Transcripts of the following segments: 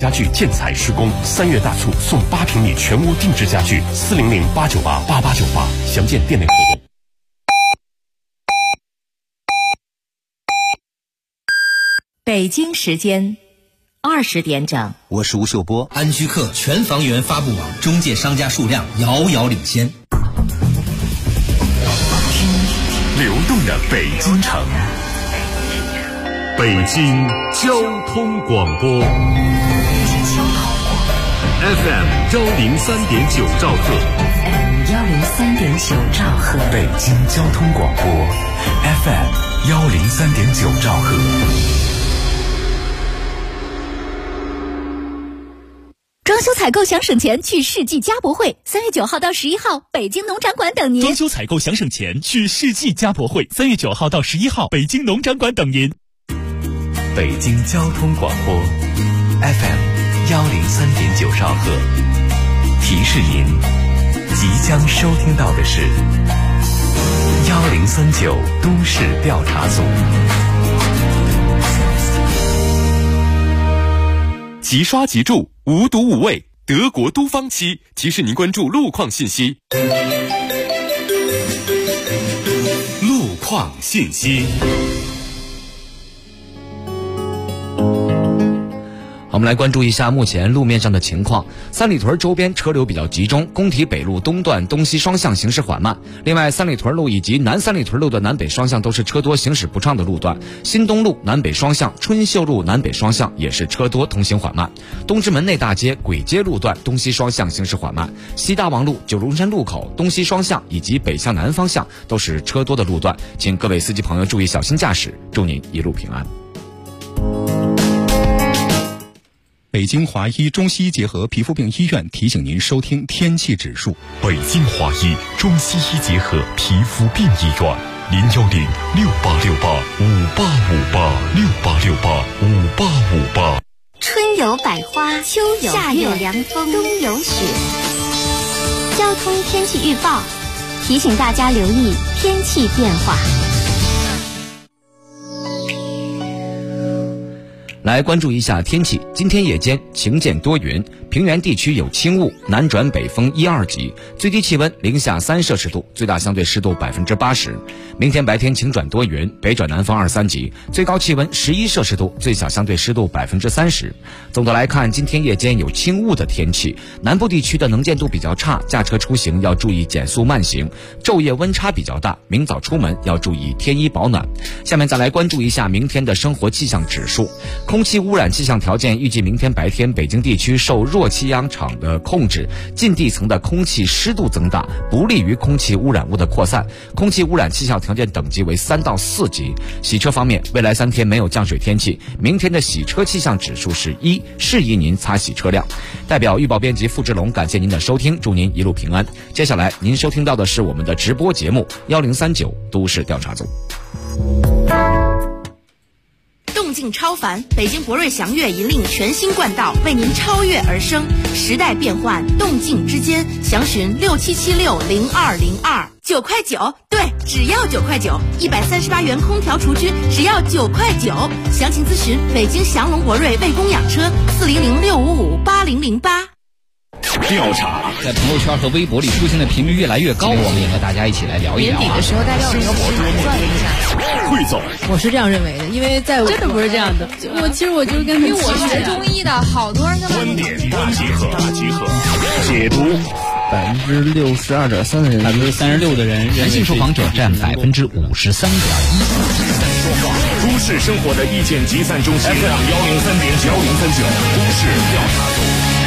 家具建材施工，3月大促送8平米全屋定制家具，400-898-8898，详见店内活动。 北京时间20点整， 我是吴秀波。 安居客全房源发布网中介商家数量遥遥领先。 流动的北京城，北京交通广播 FM 103.9兆赫 103.9兆赫， 北京交通广播 FM 103.9兆赫。 装修采购想省钱，去世纪家博会，3月9号到11号，北京农展馆等您。 装修采购想省钱，去世纪家博会，3月9号到11号，北京农展馆等您。 北京交通广播 FM 103.9兆赫，提示您即将收听到的是1039都市调查组。即刷即住，无毒无味，德国都芳漆提示您关注路况信息。路况信息。 我们来关注一下目前路面上的情况。三里屯周边车流比较集中，工体北路东段东西双向行驶缓慢。另外，三里屯路以及南三里屯路的南北双向都是车多行驶不畅的路段。新东路南北双向、春秀路南北双向也是车多通行缓慢。东直门内大街、簋街路段东西双向行驶缓慢。西大王路、九龙山路口东西双向以及北向南方向都是车多的路段，请各位司机朋友注意小心驾驶，祝您一路平安。 北京华医中西医结合皮肤病医院提醒您收听天气指数。 北京华医中西医结合皮肤病医院，010-6868-5858，6868-5858。 春有百花，秋有夏有凉风，冬有雪。交通天气预报提醒大家留意天气变化。 来关注一下天气，今天夜间晴间多云，平原地区有轻雾，南转北风1、2级，最低气温零下3摄氏度，最大相对湿度80%。明天白天晴转多云，北转南风2、3级，最高气温11摄氏度，最小相对湿度30%。总的来看，今天夜间有轻雾的天气，南部地区的能见度比较差，驾车出行要注意减速慢行，昼夜温差比较大，明早出门要注意添衣保暖。下面再来关注一下明天的生活气象指数。空气污染气象条件预计明天白天北京地区受弱气压场的控制，近地层的空气湿度增大，不利于空气污染物的扩散，空气污染气象条件等级为3到4级。洗车方面，未来3天没有降水天气，明天的洗车气象指数是1，适宜您擦洗车辆。代表预报编辑付志龙感谢您的收听，祝您一路平安。接下来您收听到的是我们的直播节目1039都市调查组。 动静超凡，北京博瑞祥越引领全新冠道，为您超越而生。时代变幻，动静之间，详询67760202，9块9，对，只要9块9，138元空调厨具只要9块9。详情咨询北京祥龙博瑞卫工养车，400655808。 调查在朋友圈和微博里出现的频率越来越高，我们也和大家一起来聊一聊。 年底的时候，大家有一个活动转一下。 汇总， 我是这样认为的，因为在真的不是这样的。其实我就是跟，因为我学中医的，好多人观点大集合，解读。 62.3%的人 ，36%的人，男性受访者占53.1%。 都市生活的意见集散中心 FM 103.9都市调查组。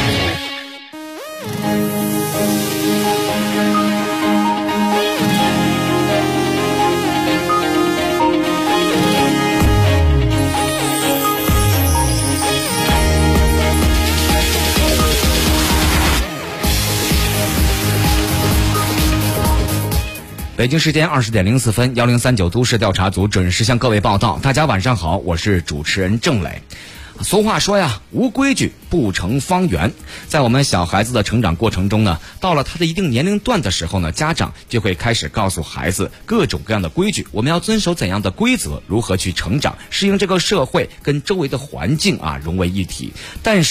北京时间20点04分，1039都市调查组准时向各位报道。大家晚上好，我是主持人郑磊。俗话说呀，无规矩不成方圆。在我们小孩子的成长过程中呢，到了他的一定年龄段的时候呢，家长就会开始告诉孩子各种各样的规矩，我们要遵守怎样的规则，如何去成长，适应这个社会，跟周围的环境融为一体。但是给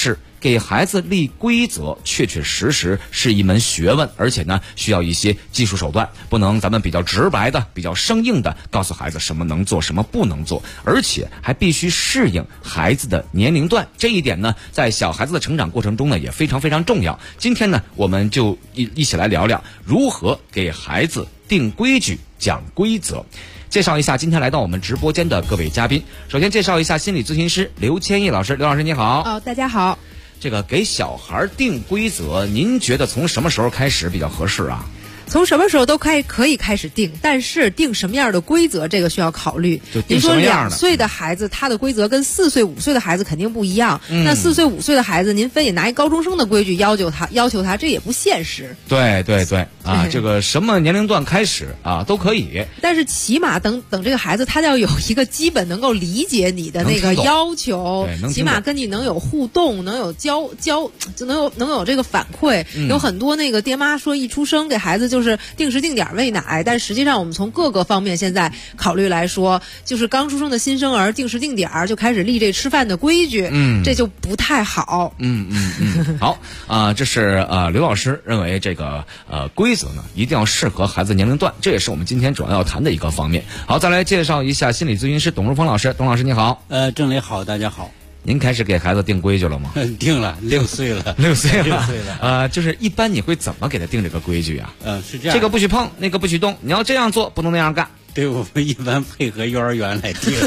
给孩子立规则确确实实是一门学问，而且呢需要一些技术手段，不能咱们比较直白的、比较生硬的告诉孩子什么能做什么不能做，而且还必须适应孩子的年龄段。这一点呢在小孩子的成长过程中呢也非常非常重要。今天呢我们就一起来聊聊如何给孩子定规矩、讲规则。介绍一下今天来到我们直播间的各位嘉宾。首先介绍一下心理咨询师刘千亿老师。刘老师你好。 大家好。 这个给小孩定规则，您觉得从什么时候开始比较合适啊？ 从什么时候都可以开始定，但是定什么样的规则，这个需要考虑。 就定什么样的？ 您说2岁的孩子，他的规则跟4岁、5岁的孩子肯定不一样。那4岁、5岁的孩子，您非得拿一高中生的规矩要求他，这也不现实。 对啊，这个什么年龄段开始啊都可以。 但是起码等这个孩子他要有一个基本能够理解你的那个要求，起码跟你能有互动，能有能有这个反馈。有很多那个爹妈说一出生给孩子就是定时定点喂奶，但实际上我们从各个方面现在考虑来说，就是刚出生的新生儿定时定点就开始立这吃饭的规矩，这就不太好。 好啊，这是刘老师认为这个规则呢一定要适合孩子年龄段，这也是我们今天主要谈的一个方面。好，再来介绍一下心理咨询师董如峰老师。董老师你好。 郑磊好，大家好。 您开始给孩子定规矩了吗？ 定了，6岁了。 6岁了。就是一般你会怎么给他定这个规矩啊？ 是这样， 这个不许碰，那个不许动，你要这样做，不能那样干。 对，我们一般配合幼儿园来定。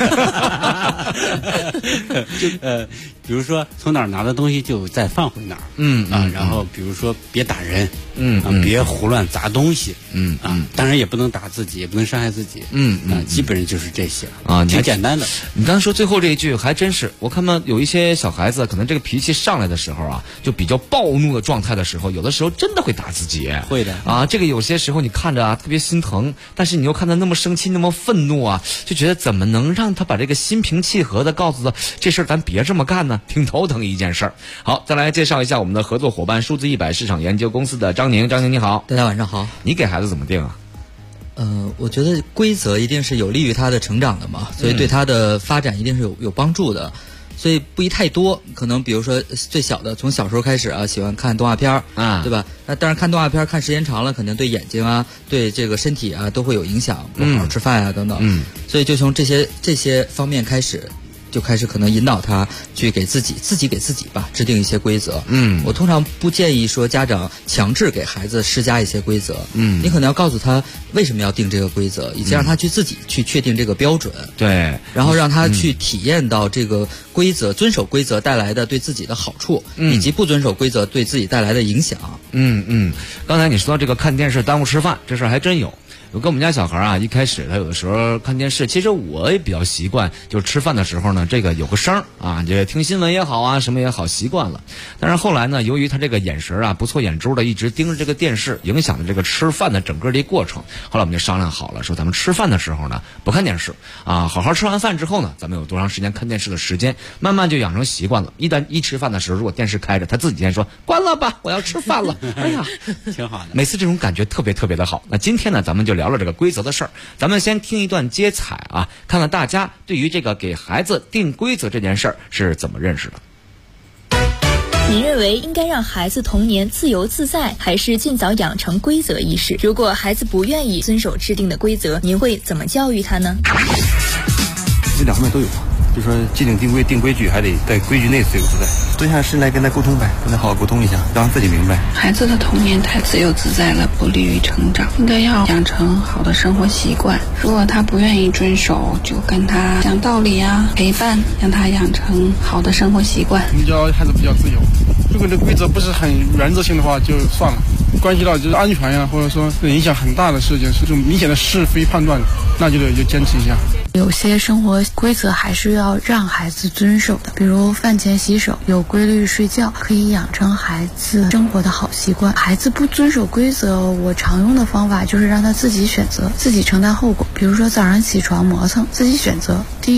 比如说从哪儿拿的东西就再放回哪儿。然后比如说别打人，别胡乱砸东西，当然也不能打自己，也不能伤害自己，基本上就是这些啊，挺简单的。 你刚才说最后这一句还真是，我看到有一些小孩子可能这个脾气上来的时候啊，就比较暴怒的状态的时候，有的时候真的会打自己。 会的啊，这个有些时候你看着啊特别心疼，但是你又看他那么生气那么愤怒啊，就觉得怎么能让他把这个心平气和的告诉他这事儿咱别这么干呢？挺头疼一件事儿。好，再来介绍一下我们的合作伙伴数字100市场研究公司的张宁。张宁你好。 大家晚上好。 你给孩子怎么定啊？ 我觉得规则一定是有利于他的成长的嘛，所以对他的发展一定是有帮助的。所以不宜太多，可能比如说最小的从小时候开始啊，喜欢看动画片啊，对吧？那当然看动画片看时间长了，肯定对眼睛啊、对这个身体啊都会有影响，不好好吃饭啊等等。所以就从这些方面开始。就开始可能引导他去给自己给自己吧制定一些规则。我通常不建议说家长强制给孩子施加一些规则。你可能要告诉他为什么要定这个规则，以及让他去自己去确定这个标准。 对， 然后让他去体验到这个规则遵守规则带来的对自己的好处，以及不遵守规则对自己带来的影响。 刚才你说这个看电视耽误吃饭，这事儿还真有。我跟我们家小孩啊，一开始他有的时候看电视，其实我也比较习惯，就是吃饭的时候呢，这个有个声啊，这听新闻也好啊，什么也好，习惯了。但是后来呢，由于他这个眼神啊不错眼珠的，一直盯着这个电视，影响了这个吃饭的整个的过程。后来我们就商量好了，说咱们吃饭的时候呢不看电视啊，好好吃完饭之后呢，咱们有多长时间看电视的时间，慢慢就养成习惯了。一吃饭的时候，如果电视开着，他自己先说关了吧，我要吃饭了。哎呀， 挺好的。 每次这种感觉特别特别的好。那今天呢，咱们就聊聊这个规则的事儿。咱们先听一段接彩啊，看看大家对于这个给孩子定规则这件事儿是怎么认识的。 您认为应该让孩子童年自由自在，还是尽早养成规则意识？如果孩子不愿意遵守制定的规则，您会怎么教育他呢？ 这两方面都有，就说既定规矩，还得在规矩内自由自在。蹲下身来跟他沟通呗，跟他好好沟通一下，让他自己明白。 孩子的童年太自由自在了，不利于成长，应该要养成好的生活习惯。如果他不愿意遵守，就跟他讲道理啊，陪伴，让他养成好的生活习惯。 你教孩子比较自由，如果这规则不是很原则性的话，就算了。关系到就是安全呀，或者说影响很大的事情，是这种明显的是非判断，那就坚持一下。 有些生活规则还是要让孩子遵守的，比如饭前洗手，有规律睡觉，可以养成孩子生活的好习惯。孩子不遵守规则，我常用的方法就是让他自己选择，自己承担后果。比如说早上起床磨蹭，自己选择，第一个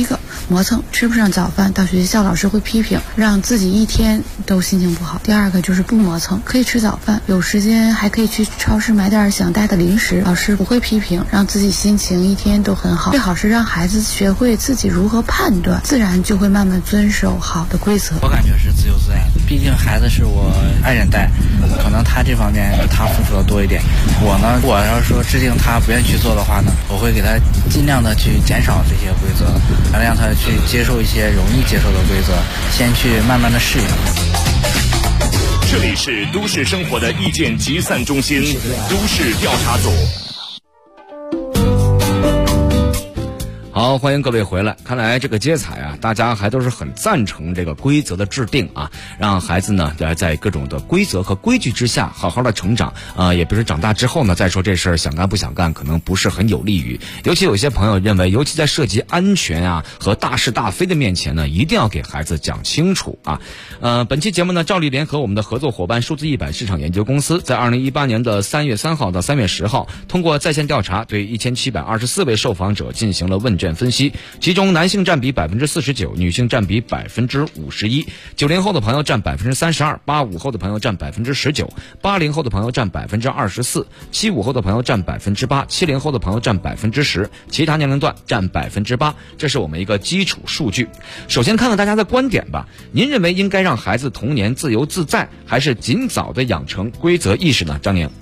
磨蹭，吃不上早饭，到学校老师会批评，让自己一天都心情不好。第二个就是不磨蹭，可以吃早饭，有时间还可以去超市买点想带的零食，老师不会批评，让自己心情一天都很好。最好是让孩子学会自己如何判断，自然就会慢慢遵守好的规则。 我感觉是自由自在的，毕竟孩子是我爱人带，可能他这方面他付出的多一点。我呢，我要说制定他不愿意去做的话呢，我会给他尽量的去减少这些规则，让他去接受一些容易接受的规则，先去慢慢的适应。 这里是都市生活的意见集散中心，都市调查组。 好，欢迎各位回来。看来这个接彩啊，大家还都是很赞成这个规则的制定啊，让孩子呢在各种的规则和规矩之下好好的成长啊。也比如长大之后呢，再说这事儿想干不想干，可能不是很有利于。尤其有些朋友认为，尤其在涉及安全啊和大是大非的面前呢，一定要给孩子讲清楚啊。本期节目呢，照例联合我们的合作伙伴数字100市场研究公司，在2018年的3月3号到3月10号，通过在线调查，对1724位受访者进行了问卷分析，其中男性占比49%，女性占比51%，90后的朋友占32%，85后的朋友占19%，80后的朋友占24%，75后的朋友占8%，70后的朋友占10%，其他年龄段占8%。这是我们一个基础数据。首先看看大家的观点吧，您认为应该让孩子童年自由自在，还是尽早的养成规则意识呢？张宁。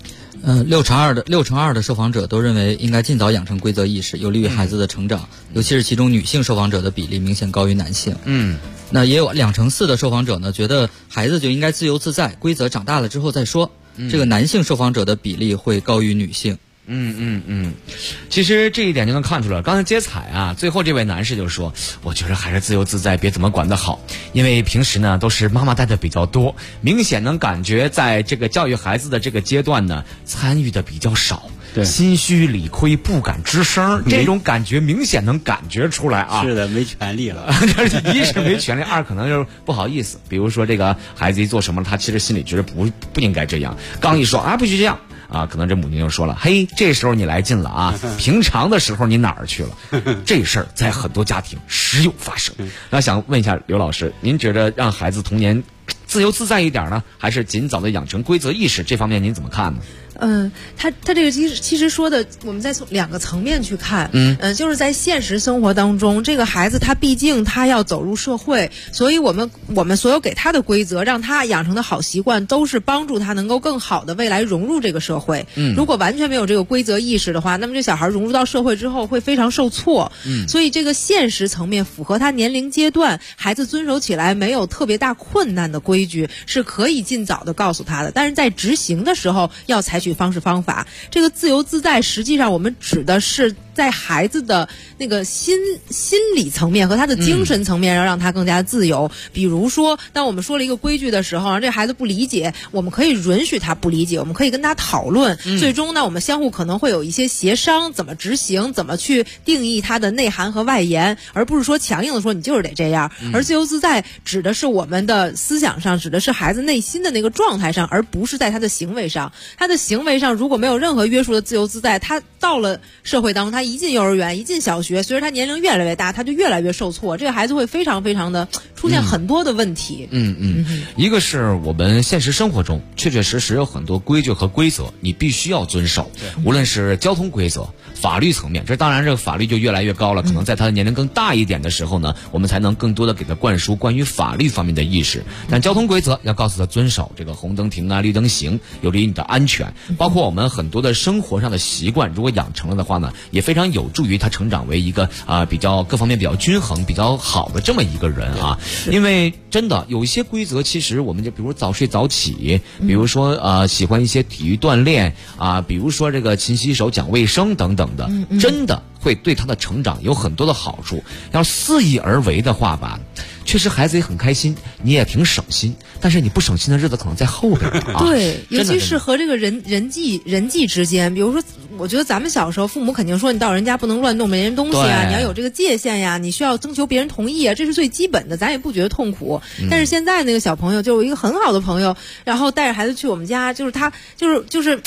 6×2的受访者都认为应该尽早养成规则意识，有利于孩子的成长，尤其是其中女性受访者的比例明显高于男性。那也有2×4的受访者呢，觉得孩子就应该自由自在，规则长大了之后再说。这个男性受访者的比例会高于女性。 其实这一点就能看出来。刚才接彩啊，最后这位男士就说，我觉得还是自由自在，别怎么管得好，因为平时呢都是妈妈带的比较多，明显能感觉在这个教育孩子的这个阶段呢，参与的比较少，对，心虚理亏，不敢吱声，这种感觉明显能感觉出来啊。 是的，没权利了。 一是没权利，二可能就是不好意思。比如说这个孩子一做什么，他其实心里觉得不应该这样，刚一说啊不许这样。可能这母亲就说了，嘿，这时候你来劲了啊！平常的时候你哪儿去了？这事儿在很多家庭时有发生。那想问一下刘老师，您觉得让孩子童年自由自在一点呢，还是尽早的养成规则意识？这方面您怎么看呢？ 他这个其实说的，我们再从2个层面去看，就是在现实生活当中，这个孩子他毕竟他要走入社会，所以我们所有给他的规则，让他养成的好习惯，都是帮助他能够更好的未来融入这个社会。如果完全没有这个规则意识的话，那么这小孩融入到社会之后会非常受挫。所以这个现实层面符合他年龄阶段，孩子遵守起来没有特别大困难的规矩，是可以尽早的告诉他的。但是在执行的时候要采取方法。这个自由自在实际上我们指的是在孩子的那个心理层面和他的精神层面，要让他更加自由。比如说当我们说了一个规矩的时候，这孩子不理解，我们可以允许他不理解，我们可以跟他讨论，最终呢我们相互可能会有一些协商，怎么执行，怎么去定义它的内涵和外延，而不是说强硬的说你就是得这样。而自由自在指的是我们的思想上，指的是孩子内心的那个状态上，而不是在他的行为上。他的行为上如果没有任何约束的自由自在，他到了社会当中，他一进幼儿园，一进小学，随着他年龄越来越大，他就越来越受挫，这个孩子会非常非常的出现很多的问题。 一个是我们现实生活中确确实实有很多规矩和规则你必须要遵守，无论是交通规则、法律层面，这当然这个法律就越来越高了，可能在他的年龄更大一点的时候呢，我们才能更多的给他灌输关于法律方面的意识。但交通规则要告诉他遵守，这个红灯停啊，绿灯行，有利于你的安全。包括我们很多的生活上的习惯，如果养成了的话呢，也非常有助于他成长为一个比较各方面比较均衡、比较好的这么一个人啊。因为真的有一些规则，其实我们就比如早睡早起，比如说喜欢一些体育锻炼啊，比如说这个勤洗手、讲卫生等等的，真的会对他的成长有很多的好处。要肆意而为的话吧，确实孩子也很开心，你也挺省心，但是你不省心的日子可能在后边啊。 对，尤其是和这个人际之间，比如说我觉得咱们小时候父母肯定说你到人家不能乱动别人东西啊，你要有这个界限呀，你需要征求别人同意啊，这是最基本的，咱也不觉得痛苦。但是现在那个小朋友就有一个很好的朋友，然后带着孩子去我们家，就是他就是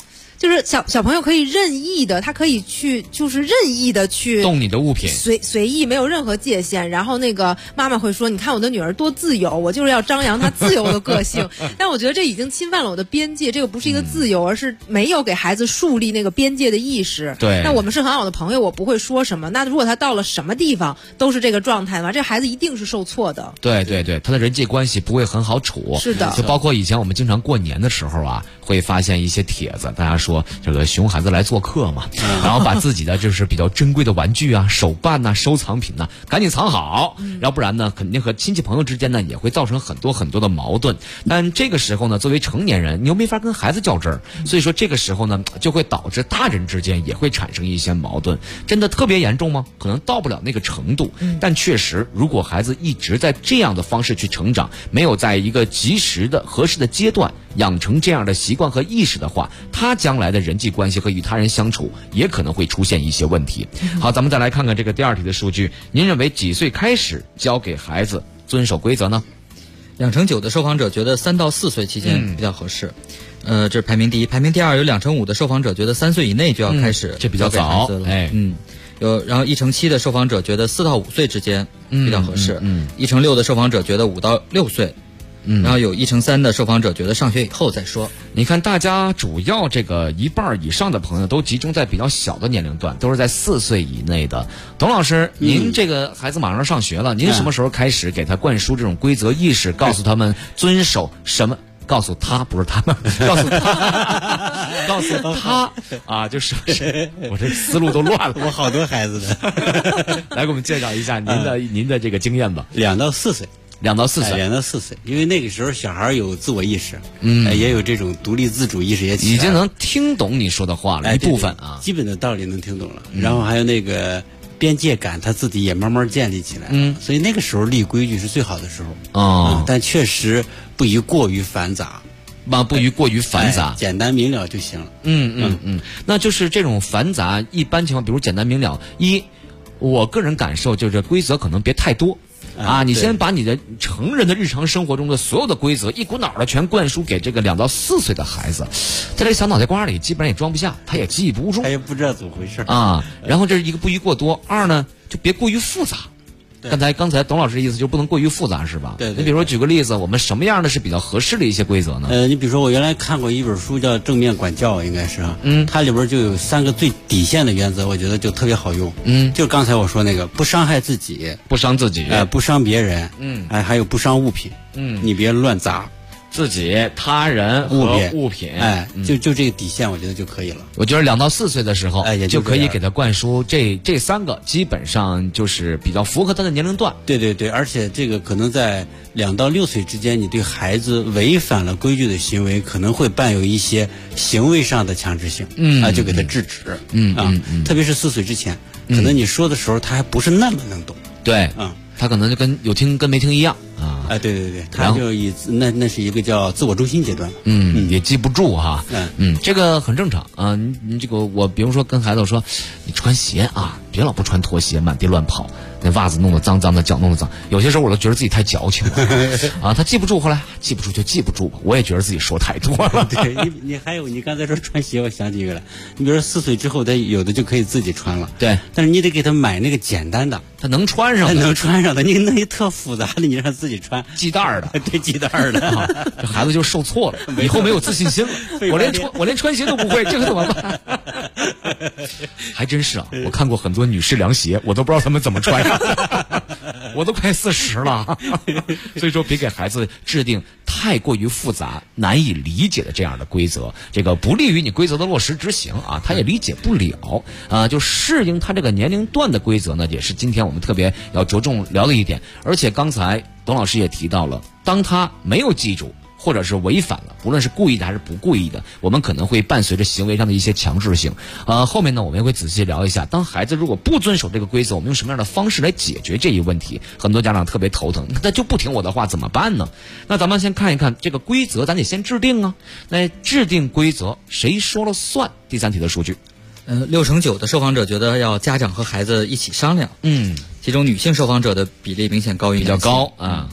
就是小朋友可以任意的，他可以去就是任意的去动你的物品， 随意没有任何界限。然后那个妈妈会说：“你看我的女儿多自由，我就是要张扬她自由的个性。”但我觉得这已经侵犯了我的边界，这个不是一个自由，而是没有给孩子树立那个边界的意识。 对， 那我们是很好的朋友，我不会说什么。那如果他到了什么地方都是这个状态嘛，这孩子一定是受挫的。 对对对，他的人际关系不会很好处。 是的， 就包括以前我们经常过年的时候啊，会发现一些帖子，大家说这个熊孩子来做客嘛，然后把自己的就是比较珍贵的玩具啊、手办呐、收藏品呐，赶紧藏好，要不然呢，肯定和亲戚朋友之间呢也会造成很多很多的矛盾。但这个时候呢，作为成年人，你又没法跟孩子较真儿，所以说这个时候呢，就会导致大人之间也会产生一些矛盾。真的特别严重吗？可能到不了那个程度，但确实，如果孩子一直在这样的方式去成长，没有在一个及时的合适的阶段养成这样的习惯和意识的话，他将来的人际关系和与他人相处也可能会出现一些问题。好，咱们再来看看这个第二题的数据，您认为几岁开始教给孩子遵守规则呢？ 2成9的受访者觉得3到4岁期间比较合适。这是排名第一。排名第二有2成5的受访者觉得3岁以内就要开始， 这比较早了。 然后1成7的受访者觉得4到5岁之间比较合适。1成6的受访者觉得5到6岁。然后有1成3的受访者觉得上学以后再说。 你看，大家主要这个一半以上的朋友都集中在比较小的年龄段，都是在4岁以内的。董老师，您这个孩子马上上学了，您什么时候开始给他灌输这种规则意识，告诉他们遵守什么？告诉他，不是他们，告诉他，告诉他啊，就是我这思路都乱了， 我好多孩子的。 来给我们介绍一下您的这个经验吧。 2到4岁。2到4岁，因为那个时候小孩有自我意识，也有这种独立自主意识，也已经能听懂你说的话了，一部分啊， 基本的道理能听懂了。然后还有那个边界感，他自己也慢慢建立起来。所以那个时候立规矩是最好的时候。但确实不宜过于繁杂。 不宜过于繁杂， 简单明了就行了。 那就是这种繁杂，一般情况，比如简单明了，我个人感受就是规则可能别太多。你先把你的成人的日常生活中的所有的规则一股脑的全灌输给这个2到4岁的孩子，在这个小脑袋瓜里基本上也装不下，他也记不住， 他也不知道怎么回事然后这是一个不宜过多，二呢就别过于复杂。刚才董老师的意思就是不能过于复杂，是吧？ 对。 你比如说举个例子，我们什么样的是比较合适的一些规则呢？ 你比如说我原来看过一本书叫《正面管教》，应该是它里边就有3个最底线的原则，我觉得就特别好用。就刚才我说那个，不伤害自己， 不伤自己， 不伤别人，还有不伤物品，你别乱砸。 自己、他人和物品， 就这个底线，我觉得就可以了。 我觉得2到4岁的时候，就可以给他灌输这3个，基本上就是比较符合他的年龄段。 对，而且这个可能在2到6岁之间，你对孩子违反了规矩的行为，可能会伴有一些行为上的强制性，就给他制止，特别是4岁之前，可能你说的时候他还不是那么能懂， 对，他可能就跟有听跟没听一样。 对，他就那是一个叫自我中心阶段， 也记不住哈，这个很正常啊。你这个我比如说跟孩子说，你穿鞋啊，别老不穿拖鞋满地乱跑，那袜子弄得脏脏的，脚弄得脏。有些时候我都觉得自己太矫情了他记不住，后来记不住就记不住吧，我也觉得自己说太多了。 对，你还有你刚才说穿鞋，我想起一个来，你比如说4岁之后，他有的就可以自己穿了， 对， 但是你得给他买那个简单的， 他能穿上的，你弄一特复杂的，你让他自己穿。 系带的， 对，系带的， 这孩子就受挫了，以后没有自信心了。我连穿鞋都不会，这可怎么办？还真是啊，我看过很多女士凉鞋，我都不知道他们怎么穿我都快40了，所以说别给孩子制定太过于复杂、难以理解的这样的规则，这个不利于你规则的落实执行啊，他也理解不了就适应他这个年龄段的规则呢，也是今天我们特别要着重聊的一点。而且刚才董老师也提到了，当他没有记住或者是违反了，不论是故意的还是不故意的，我们可能会伴随着行为上的一些强制性。后面呢，我们也会仔细聊一下，当孩子如果不遵守这个规则，我们用什么样的方式来解决这一问题？很多家长特别头疼，那就不听我的话怎么办呢？那咱们先看一看这个规则，咱得先制定啊。那制定规则谁说了算？第3题的数据 ，6成9的受访者觉得要家长和孩子一起商量，其中女性受访者的比例明显高于男性， 比较高啊。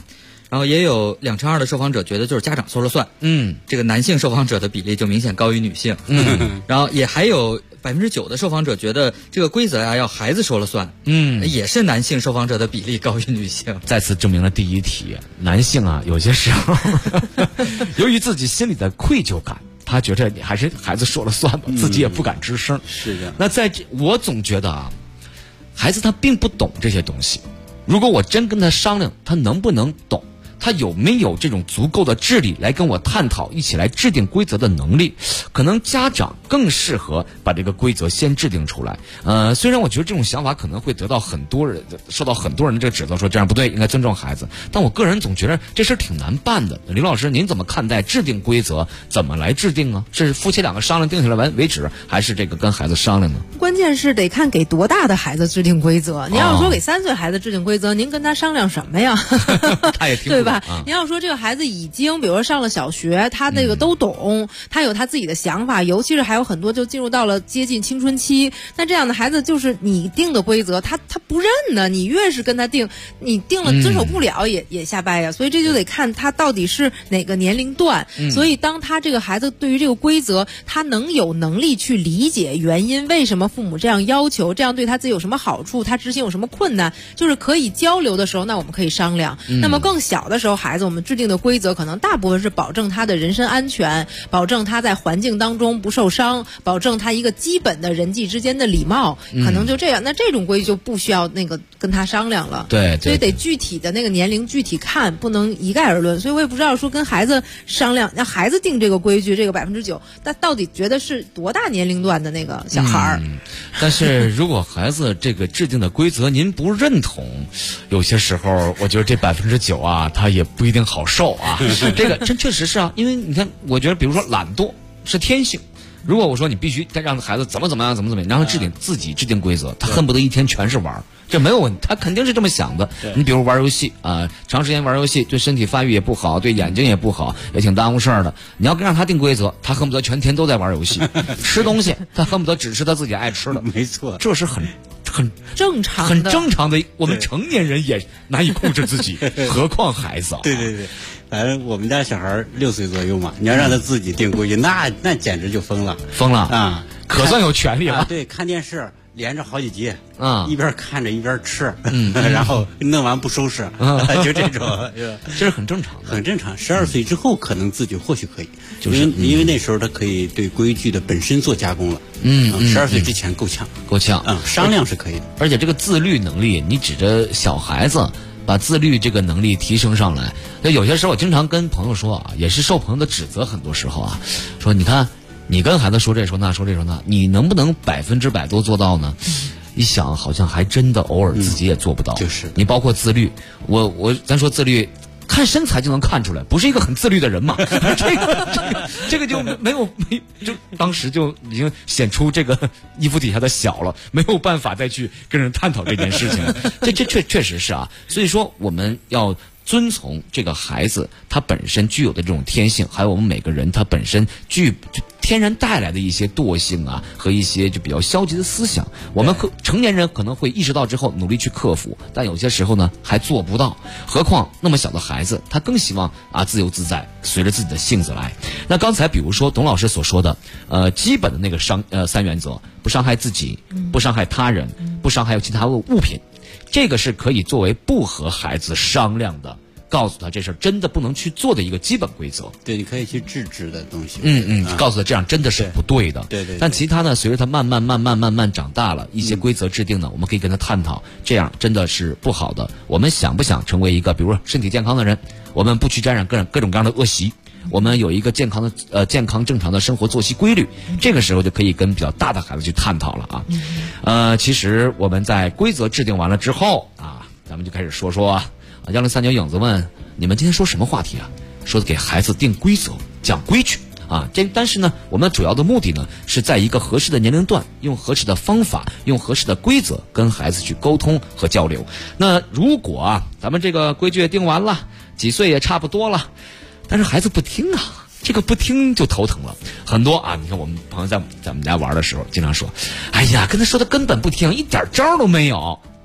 然后也有2%的受访者觉得就是家长说了算，这个男性受访者的比例就明显高于女性，然后也还有9%的受访者觉得这个规则要孩子说了算，也是男性受访者的比例高于女性， 再次证明了第一题，男性啊有些时候由于自己心里的愧疚感，他觉得你还是孩子说了算吧，自己也不敢吱声。 是的。 那我总觉得啊，孩子他并不懂这些东西，如果我真跟他商量，他能不能懂？他有没有这种足够的智力来跟我探讨，一起来制定规则的能力？可能家长更适合把这个规则先制定出来。虽然我觉得这种想法可能会得到很多人受到很多人的这个指责，说这样不对，应该尊重孩子。但我个人总觉得这事挺难办的。刘老师，您怎么看待制定规则？怎么来制定啊？是夫妻2个商量定下来为止，还是这个跟孩子商量呢？ 关键是得看给多大的孩子制定规则。您要说给3岁孩子制定规则，您跟他商量什么呀？ 他也听不懂， 对吧？您要说这个孩子已经比如说上了小学，他那个都懂，他有他自己的想法，尤其是还有很多就进入到了接近青春期，那这样的孩子就是你定的规则他不认呢，你越是跟他定，你定了遵守不了也下掰呀，所以这就得看他到底是哪个年龄段。所以当他这个孩子对于这个规则他能有能力去理解原因，为什么父母这样要求，这样对他自己有什么好处，他执行有什么困难，就是可以交流的时候，那我们可以商量。那么更小的时候孩子我们制定的规则可能大部分是保证他的人身安全，保证他在环境当中不受伤，保证他一个基本的人际之间的礼貌，可能就这样。那这种规矩就不需要那个跟他商量了。 对， 所以得具体的那个年龄具体看，不能一概而论。所以我也不知道说跟孩子商量，让孩子定这个规矩，这个9%，他到底觉得是多大年龄段的那个小孩儿？ 但是如果孩子这个制定的规则您不认同，有些时候我觉得这9%啊，他也不一定好受啊。这个真确实是啊，因为你看，我觉得比如说懒惰是天性。如果我说你必须让孩子怎么样，然后自己制定规则，他恨不得一天全是玩，这没有问题，他肯定是这么想的。你比如玩游戏啊，长时间玩游戏对身体发育也不好，对眼睛也不好，也挺耽误事儿的。你要让他定规则，他恨不得全天都在玩游戏。吃东西，他恨不得只吃他自己爱吃的。 没错， 这是很正常的， 很正常的。我们成年人也难以控制自己，何况孩子啊？ 对。反正我们家小孩6岁左右嘛，你要让他自己定规矩，那简直就疯了啊！ 可算有权利了。 对，看电视连着好几集啊，一边看着一边吃，然后弄完不收拾，就这种， 这是很正常的， 很正常。12岁之后可能自己或许可以，因为那时候他可以对规矩的本身做加工了。12岁之前够呛，商量是可以的。 而且这个自律能力，你指着小孩子把自律这个能力提升上来，那有些时候我经常跟朋友说啊，也是受朋友的指责，很多时候啊，说你看你跟孩子说这说那，你能不能100%都做到呢？一想好像还真的偶尔自己也做不到。 就是你包括自律，咱说自律，看身材就能看出来，不是一个很自律的人嘛。这个就就当时就已经显出这个衣服底下的小了，没有办法再去跟人探讨这件事情。这确实是啊，所以说我们要遵从这个孩子他本身具有的这种天性，还有我们每个人他本身天然带来的一些惰性啊，和一些就比较消极的思想，我们成年人可能会意识到之后努力去克服，但有些时候呢还做不到，何况那么小的孩子，他更希望自由自在，随着自己的性子来。那刚才比如说董老师所说的基本的那个3原则，不伤害自己，不伤害他人，不伤害其他物品，这个是可以作为不和孩子商量的，告诉他这事儿真的不能去做的一个基本规则。 对，你可以去制止的东西。 告诉他这样真的是不对的。 对。 但其他呢，随着他慢慢长大了，一些规则制定呢，我们可以跟他探讨，这样真的是不好的。我们想不想成为一个，比如说身体健康的人？我们不去沾染各种各样的恶习。我们有一个健康正常的生活作息规律，这个时候就可以跟比较大的孩子去探讨了啊。其实我们在规则制定完了之后啊，咱们就开始说1039影子问你们今天说什么话题啊？说给孩子定规则，讲规矩啊。但是呢，我们主要的目的呢，是在一个合适的年龄段，用合适的方法，用合适的规则跟孩子去沟通和交流。那如果咱们这个规矩也定完了，几岁也差不多了，但是孩子不听啊，这个不听就头疼了。很多你看我们朋友在咱们家玩的时候，经常说，哎呀，跟他说的根本不听，一点招都没有。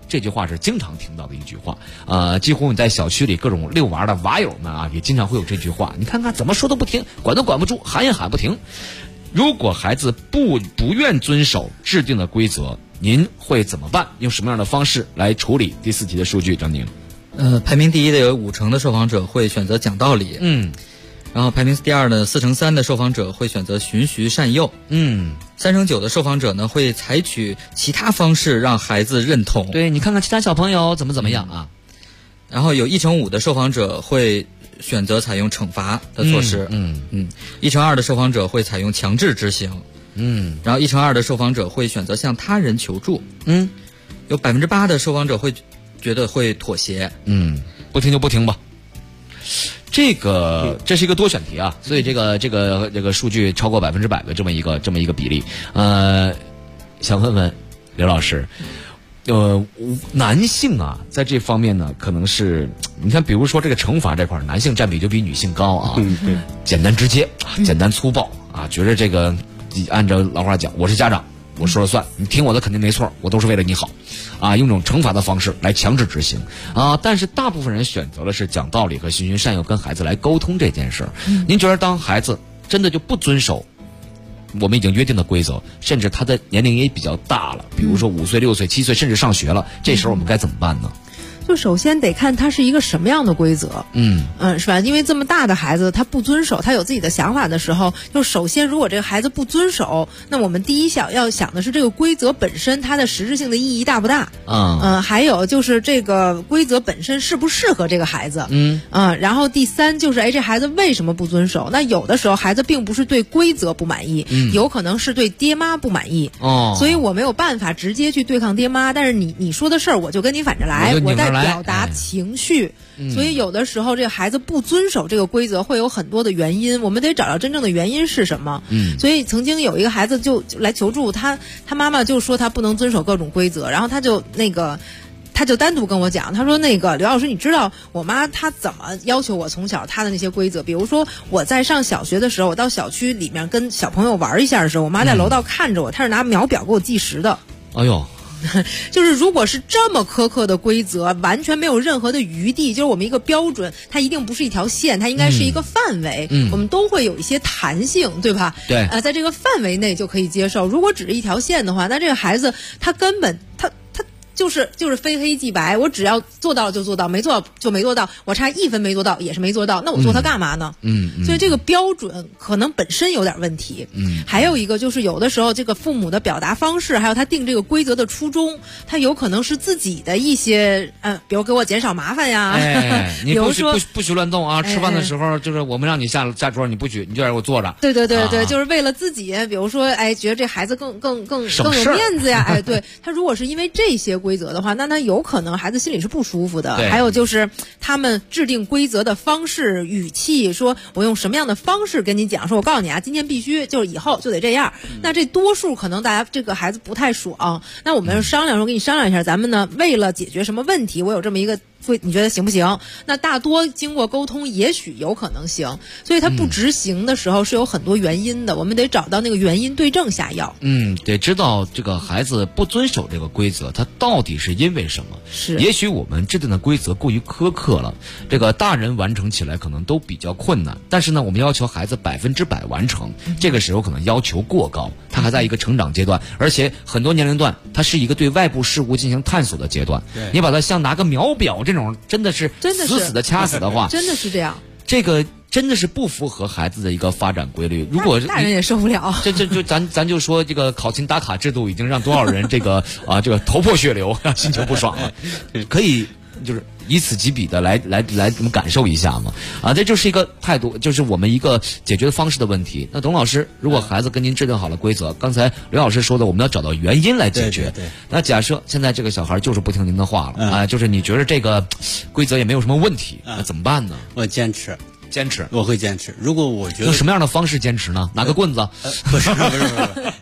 这句话是经常听到的一句话，几乎你在小区里各种遛娃的娃友们啊，也经常会有这句话。你看看怎么说都不听，管都管不住，喊也喊不停。如果孩子不愿遵守制定的规则，您会怎么办？用什么样的方式来处理？第4题的数据，张宁。 排名第一的有50%的受访者会选择讲道理，然后排名第二的4%的受访者会选择循循善诱，3%9%的受访者呢会采取其他方式让孩子认同。 对，你看看其他小朋友怎么样啊？ 然后有1%5的受访者会选择采用惩罚的措施，1%2的受访者会采用强制执行，然后1%2的受访者会选择向他人求助，有8%的受访者会觉得会妥协， 不听就不听吧。这是一个多选题啊，所以这个数据超过100%的这么一个比例。想问问刘老师，男性啊，在这方面呢，可能是你看，比如说这个惩罚这块，男性占比就比女性高啊， 对， 简单直接，简单粗暴啊，觉得这个按照老话讲，我是家长，我说了算，你听我的肯定没错，我都是为了你好，啊，用这种惩罚的方式来强制执行啊。但是大部分人选择的是讲道理和循循善诱，跟孩子来沟通这件事儿。您觉得当孩子真的就不遵守我们已经约定的规则，甚至他的年龄也比较大了，比如说5岁、6岁、7岁，甚至上学了，这时候我们该怎么办呢？ 就首先得看他是一个什么样的规则，是吧？因为这么大的孩子，他不遵守，他有自己的想法的时候，就首先如果这个孩子不遵守，那我们第一要想的是这个规则本身它的实质性的意义大不大，还有就是这个规则本身适不适合这个孩子，然后第3就是这孩子为什么不遵守？那有的时候孩子并不是对规则不满意，有可能是对爹妈不满意，所以我没有办法直接去对抗爹妈，但是你说的事儿我就跟你反着来，我在表达情绪，所以有的时候这个孩子不遵守这个规则会有很多的原因，我们得找到真正的原因是什么。所以曾经有一个孩子就来求助，他妈妈就说他不能遵守各种规则，然后他就单独跟我讲，他说刘老师，你知道我妈她怎么要求我从小她的那些规则，比如说我在上小学的时候，我到小区里面跟小朋友玩一下的时候，我妈在楼道看着我，她是拿秒表给我计时的。 哎呦， 就是如果是这么苛刻的规则，完全没有任何的余地，就是我们一个标准，它一定不是一条线，它应该是一个范围，我们都会有一些弹性，对吧？ 对， 在这个范围内就可以接受。如果只是一条线的话，那这个孩子他根本他就是非黑即白，我只要做到了就做到，没做到就没做到，我差1分没做到也是没做到，那我做它干嘛呢？所以这个标准可能本身有点问题。还有一个就是有的时候这个父母的表达方式，还有他定这个规则的初衷，他有可能是自己的一些比如给我减少麻烦呀， 你不许乱动啊，吃饭的时候就是我们让你下桌，你不许，你就让我坐着。 对，就是为了自己，比如说觉得这孩子更有面子呀，对，他如果是因为这些规则的话，那他有可能孩子心里是不舒服的。还有就是他们制定规则的方式、语气，说我用什么样的方式跟你讲，说我告诉你啊，今天必须就是以后就得这样。那这多数可能大家这个孩子不太爽，那我们商量说跟你商量一下，咱们呢为了解决什么问题，我有这么一个。你觉得行不行？那大多经过沟通，也许有可能行。所以他不执行的时候是有很多原因的，我们得找到那个原因，对症下药。 得知道这个孩子不遵守这个规则，他到底是因为什么？ 是， 也许我们制定的规则过于苛刻了，这个大人完成起来可能都比较困难。但是呢，我们要求孩子100%完成，这个时候可能要求过高，他还在一个成长阶段，而且很多年龄段，他是一个对外部事物进行探索的阶段。你把他像拿个秒表这种真的是死的掐死的话， 真的是这样。 这个真的是不符合孩子的一个发展规律。如果大人也受不了， 咱就说这个考勤打卡制度已经让多少人这个头破血流，心情不爽了。可以就是以此及彼的来我们感受一下嘛。这就是一个态度，就是我们一个解决方式的问题。那董老师，如果孩子跟您制定好了规则，刚才刘老师说的，我们要找到原因来解决。对。那假设现在这个小孩就是不听您的话了就是你觉得这个规则也没有什么问题，那怎么办呢？ 我坚持， 我会坚持。如果我觉得用什么样的方式坚持呢？拿个棍子？ 不是，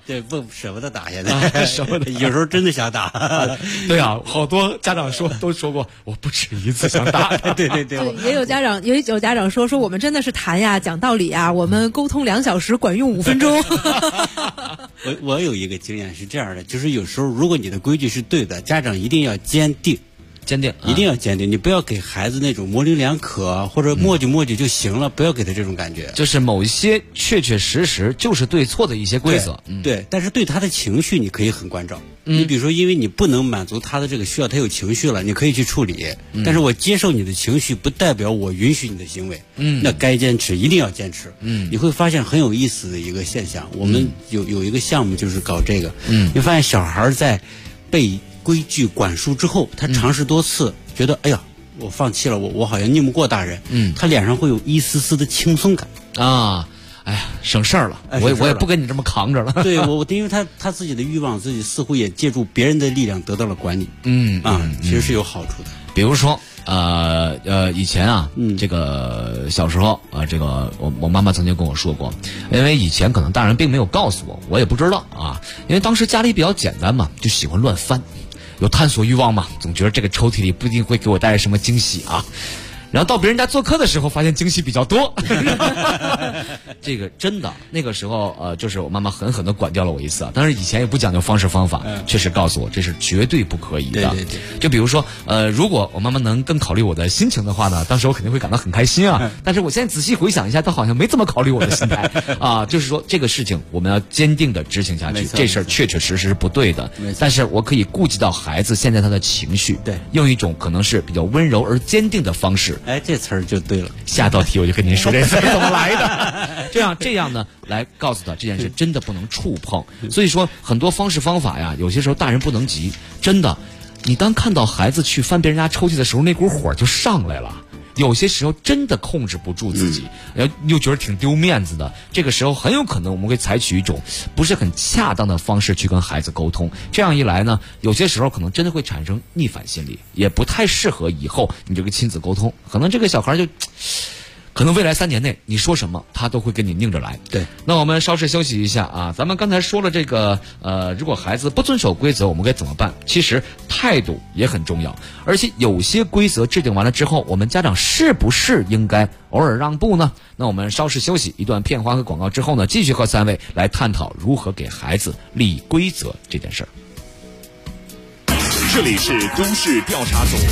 对，不舍不得打，现在舍不得，有时候真的想打。 对啊，好多家长都说过，我不止一次想打。 对， 也有家长说我们真的是谈呀，讲道理呀，我们沟通2小时，管用5分钟。 我有一个经验是这样的，就是有时候如果你的规矩是对的，家长一定要坚定，一定要坚定，你不要给孩子那种模棱两可或者磨叽就行了，不要给他这种感觉。 就是某一些确实就是对错的一些规则， 对，但是对他的情绪你可以很关照。你比如说，因为你不能满足他的这个需要，他有情绪了，你可以去处理。但是我接受你的情绪，不代表我允许你的行为。那该坚持一定要坚持。你会发现很有意思的一个现象，我们有一个项目就是搞这个。你发现小孩在被规矩管束之后，他尝试多次，觉得哎呀，我放弃了，我好像拧不过大人。他脸上会有一丝丝的轻松感啊。哎呀，省事儿了，我也不跟你这么扛着了。 对，因为他自己的欲望，自己似乎也借助别人的力量得到了管理。其实是有好处的。 比如说，以前啊，这个小时候这个我妈妈曾经跟我说过，因为以前可能大人并没有告诉我也不知道啊，因为当时家里比较简单嘛，就喜欢乱翻，有探索欲望嘛，总觉得这个抽屉里不一定会给我带来什么惊喜啊。然后到别人家做客的时候，发现惊喜比较多。这个真的，那个时候就是我妈妈狠狠地管教了我一次啊。当然以前也不讲究方式方法，确实告诉我这是绝对不可以的。 对。 就比如说如果我妈妈能更考虑我的心情的话呢，当时我肯定会感到很开心啊。但是我现在仔细回想一下，她好像没怎么考虑我的心态啊。就是说这个事情我们要坚定地执行下去，这事儿确实是不对的。但是我可以顾及到孩子现在他的情绪， 对， 用一种可能是比较温柔而坚定的方式。 哎，这词儿就对了。 下道题我就跟您说这词儿怎么来的。这样呢，来告诉他这件事真的不能触碰。所以说很多方式方法呀，有些时候大人不能急。真的，你当看到孩子去翻别人家抽屉的时候，那股火就上来了。有些时候真的控制不住自己，然后又觉得挺丢面子的。这个时候很有可能我们会采取一种不是很恰当的方式去跟孩子沟通。这样一来呢，有些时候可能真的会产生逆反心理，也不太适合以后你这个亲子沟通。可能这个小孩就可能未来3年内你说什么他都会跟你拧着来。 对， 那我们稍事休息一下啊。咱们刚才说了这个如果孩子不遵守规则我们该怎么办？其实态度也很重要，而且有些规则制定完了之后，我们家长是不是应该偶尔让步呢？那我们稍事休息一段片花和广告之后呢，继续和3位来探讨如何给孩子立规则这件事儿。 这里是都市调查组。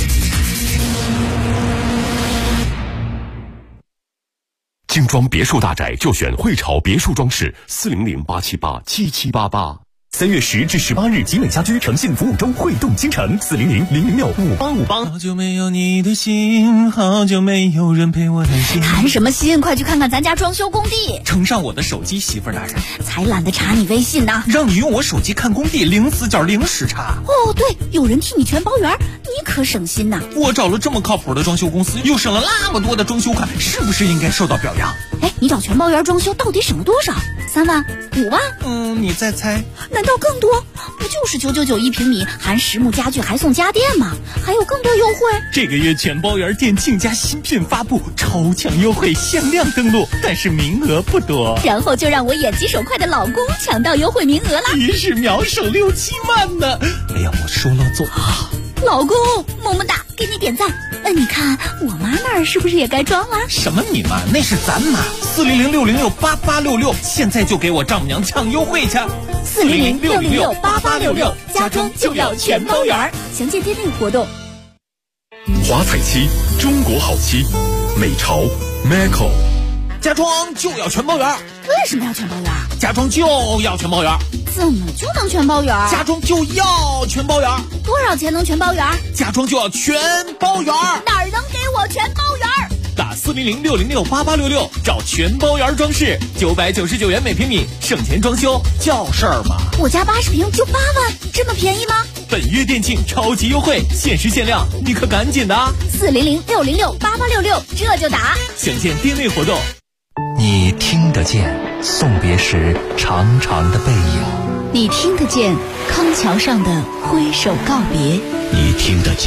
精装别墅大宅就选汇潮别墅装饰，400-878-7788。3月10至18日，集美家居诚信服务中，汇动京城，400-006-5858。 好久没有你的心，好久没有人陪我谈心。 谈什么心？快去看看咱家装修工地。 呈上我的手机，媳妇儿大人。 才懒得查你微信呢。 让你用我手机看工地，零死角零时差。 哦，对，有人替你全包圆，你可省心呐。 我找了这么靠谱的装修公司，又省了那么多的装修款，是不是应该受到表扬？ 哎，你找全包圆装修到底省了多少？3万、5万？ 你再猜。 难道更多？不就是999平米，含实木家具还送家电吗？还有更多优惠。 这个月全包圆店庆家新品发布，超强优惠，限量登录，但是名额不多。 然后就让我眼疾手快的老公抢到优惠名额了， 一时秒手6-7万呢！哎呀，我说了做。 老公，么么哒，给你点赞。你看我妈那儿是不是也该装了？ 什么你妈？那是咱妈。400-606-8866，现在就给我丈母娘抢优惠去。 400-606-8866，家装就要全包圆。详见店内活动。 华彩漆，中国好漆，美潮 Maco。 家装就要全包圆。 为什么要全包圆？ 家装就要全包圆。 怎么就能全包圆？ 家装就要全包圆。 多少钱能全包圆？ 家装就要全包圆。 哪儿能给我全包圆？ 打400-606-8866，找全包圆装饰，999元每平米，省钱装修叫事儿吗？ 我家80平就8万，这么便宜吗？ 本月店庆超级优惠，限时限量，你可赶紧的 ！400-606-8866，这就打。 详见店内活动。 你听得见送别时长长的背影， 你听得见康桥上的挥手告别， 你听得见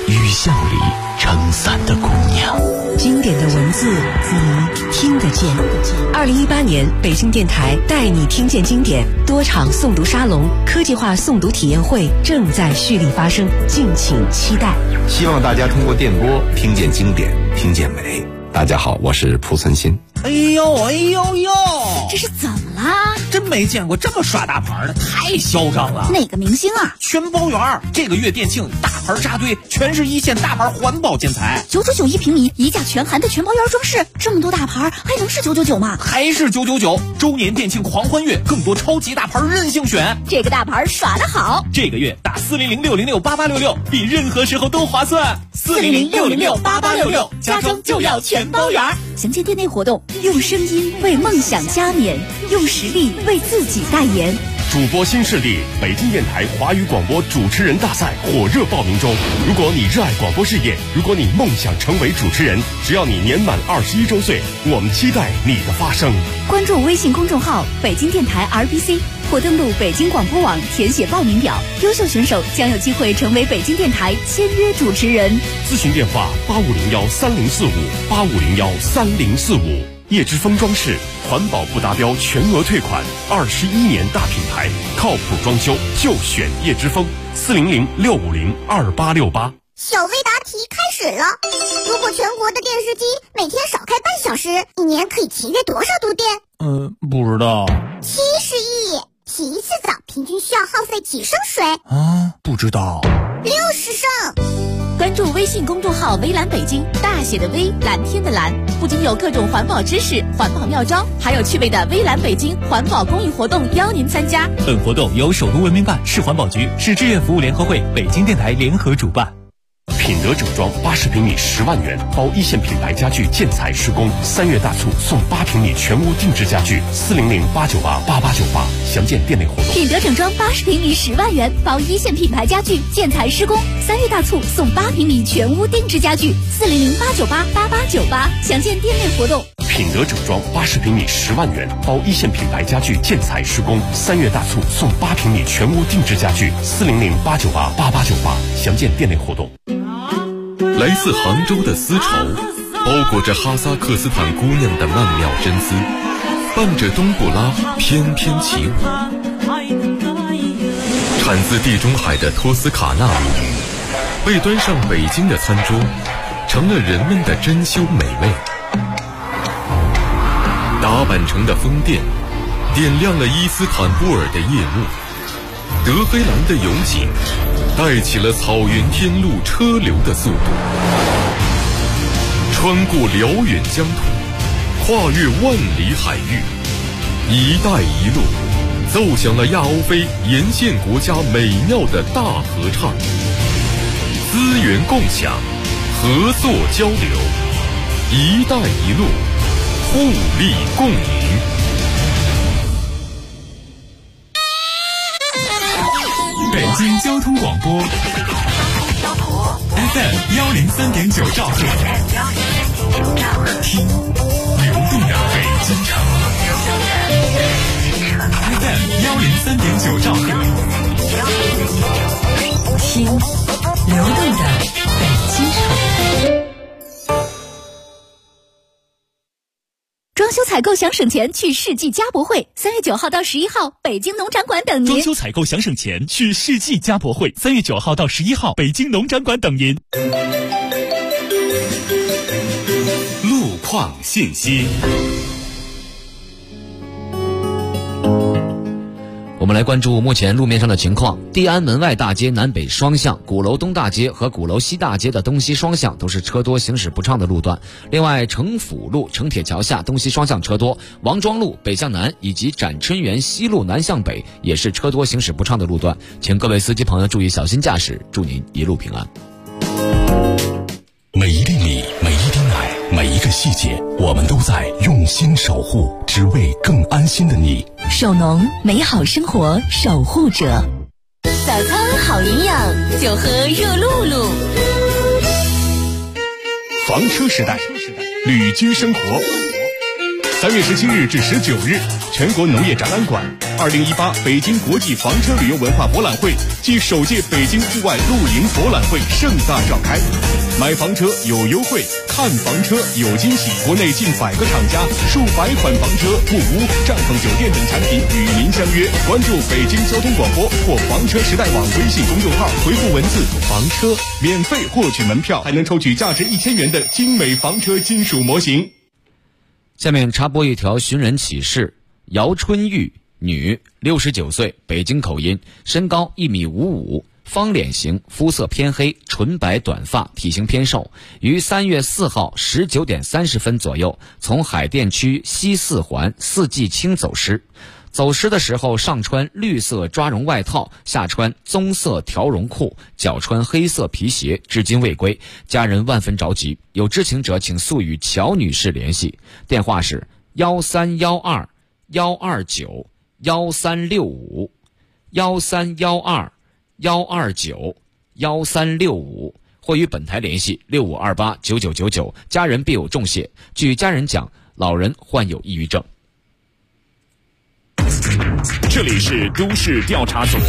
雨巷里撑伞的姑娘。 经典的文字你听得见。2018年北京电台带你听见经典多场诵读沙龙、科技化诵读体验会正在蓄力发生，敬请期待。 希望大家通过电波听见经典，听见美。大家好，我是蒲存昕。 哎呦， 这是怎么啦？ 真没见过这么耍大牌的，太嚣张了。 哪个明星啊？ 全包圆，这个月店庆大牌扎堆，全是一线大牌环保建材 ，999一平米，一价全含的全包圆装饰，这么多大牌还能是999吗？ 还是999。周年店庆狂欢月，更多超级大牌任性选， 这个大牌耍得好。 这个月打400-606-8866，比任何时候都划算。 400-606-8866，家装就要全包圆。详见店内活动，用声音为梦想加冕，用实力为自己代言。 主播新势力北京电台华语广播主持人大赛火热报名中。如果你热爱广播事业，如果你梦想成为主持人，只要你年满21周岁，我们期待你的发声。 关注微信公众号北京电台 RBC， 或登录北京广播网填写报名表，优秀选手将有机会成为北京电台签约主持人。 咨询电话85013045，85013045。叶之峰装饰，环保不达标全额退款，21年大品牌，靠谱装修就选叶之峰。400-650-2868。 小微答题开始了。如果全国的电视机每天少开半小时，一年可以节约多少度电？ 不知道。 70亿。洗一次澡平均需要耗费几升水？ 不知道。 60升。 关注微信公众号微蓝北京，大写的微，蓝天的蓝，不仅有各种环保知识、环保妙招，还有趣味的微蓝北京环保公益活动邀您参加。 本活动由首都文明办、市环保局、市志愿服务联合会、北京电台联合主办。 品德整装80平米10万元，包一线品牌家具建材施工，3月大促送8平米全屋定制家具，400-898-8898，详见店内活动。 品德整装80平米10万元，包一线品牌家具建材施工，3月大促送8平米全屋定制家具，400-898-8898，详见店内活动。 品德整装80平米10万元，包一线品牌家具建材施工，3月大促送8平米全屋定制家具，400-898-8898，详见店内活动。 来自杭州的丝绸，包裹着哈萨克斯坦姑娘的曼妙真丝，伴着冬不拉翩翩起舞。产自地中海的托斯卡纳米，被端上北京的餐桌，成了人们的珍馐美味。打扮成的风电，点亮了伊斯坦布尔的夜幕。德黑兰的勇景，带起了草原天路车流的速度。穿过辽远疆土，跨越万里海域，一带一路奏响了亚欧非沿线国家美妙的大合唱。资源共享，合作交流，一带一路，互利共赢。 北京交通广播 FM 103.9兆赫，听流动的北京城。FM 103.9兆赫， 听流动的北京城。 装修采购想省钱，去世纪家博会，3月9号到11号，北京农展馆等您。 装修采购想省钱，去世纪家博会，3月9号到11号，北京农展馆等您。 路况信息。 我们来关注目前路面上的情况。地安门外大街南北双向、鼓楼东大街和鼓楼西大街的东西双向都是车多行驶不畅的路段。另外，城府路城铁桥下东西双向车多，王庄路北向南以及展春园西路南向北也是车多行驶不畅的路段，请各位司机朋友注意小心驾驶，祝您一路平安。 每一粒米，每一滴奶，每一个细节，我们都在用心守护，只为更安心的你。 守农，美好生活守护者。早餐好营养，就喝热露露。 房车时代，旅居生活。3月17日至19日，全国农业展览馆 2018北京国际房车旅游文化博览会暨首届北京户外露营博览会盛大召开。买房车有优惠，看房车有惊喜，国内近100个厂家、数百款房车、木屋、帐篷酒店等产品与您相约。关注北京交通广播或房车时代网微信公众号，回复文字房车，免费获取门票，还能抽取价值1000元的精美房车金属模型。 下面插播一条寻人启事：姚春玉，女，69岁，北京口音，身高1.55米，方脸型，肤色偏黑，纯白短发，体型偏瘦，于3月4号19点30分左右从海淀区西四环四季青走失。走失的时候上穿绿色抓绒外套，下穿棕色条绒裤，脚穿黑色皮鞋，至今未归，家人万分着急，有知情者请速与乔女士联系，电话是1312 129 1365 1312 129 1365，或与本台联系6528 9999，家人必有重谢。据家人讲，老人患有抑郁症。 这里是都市调查组。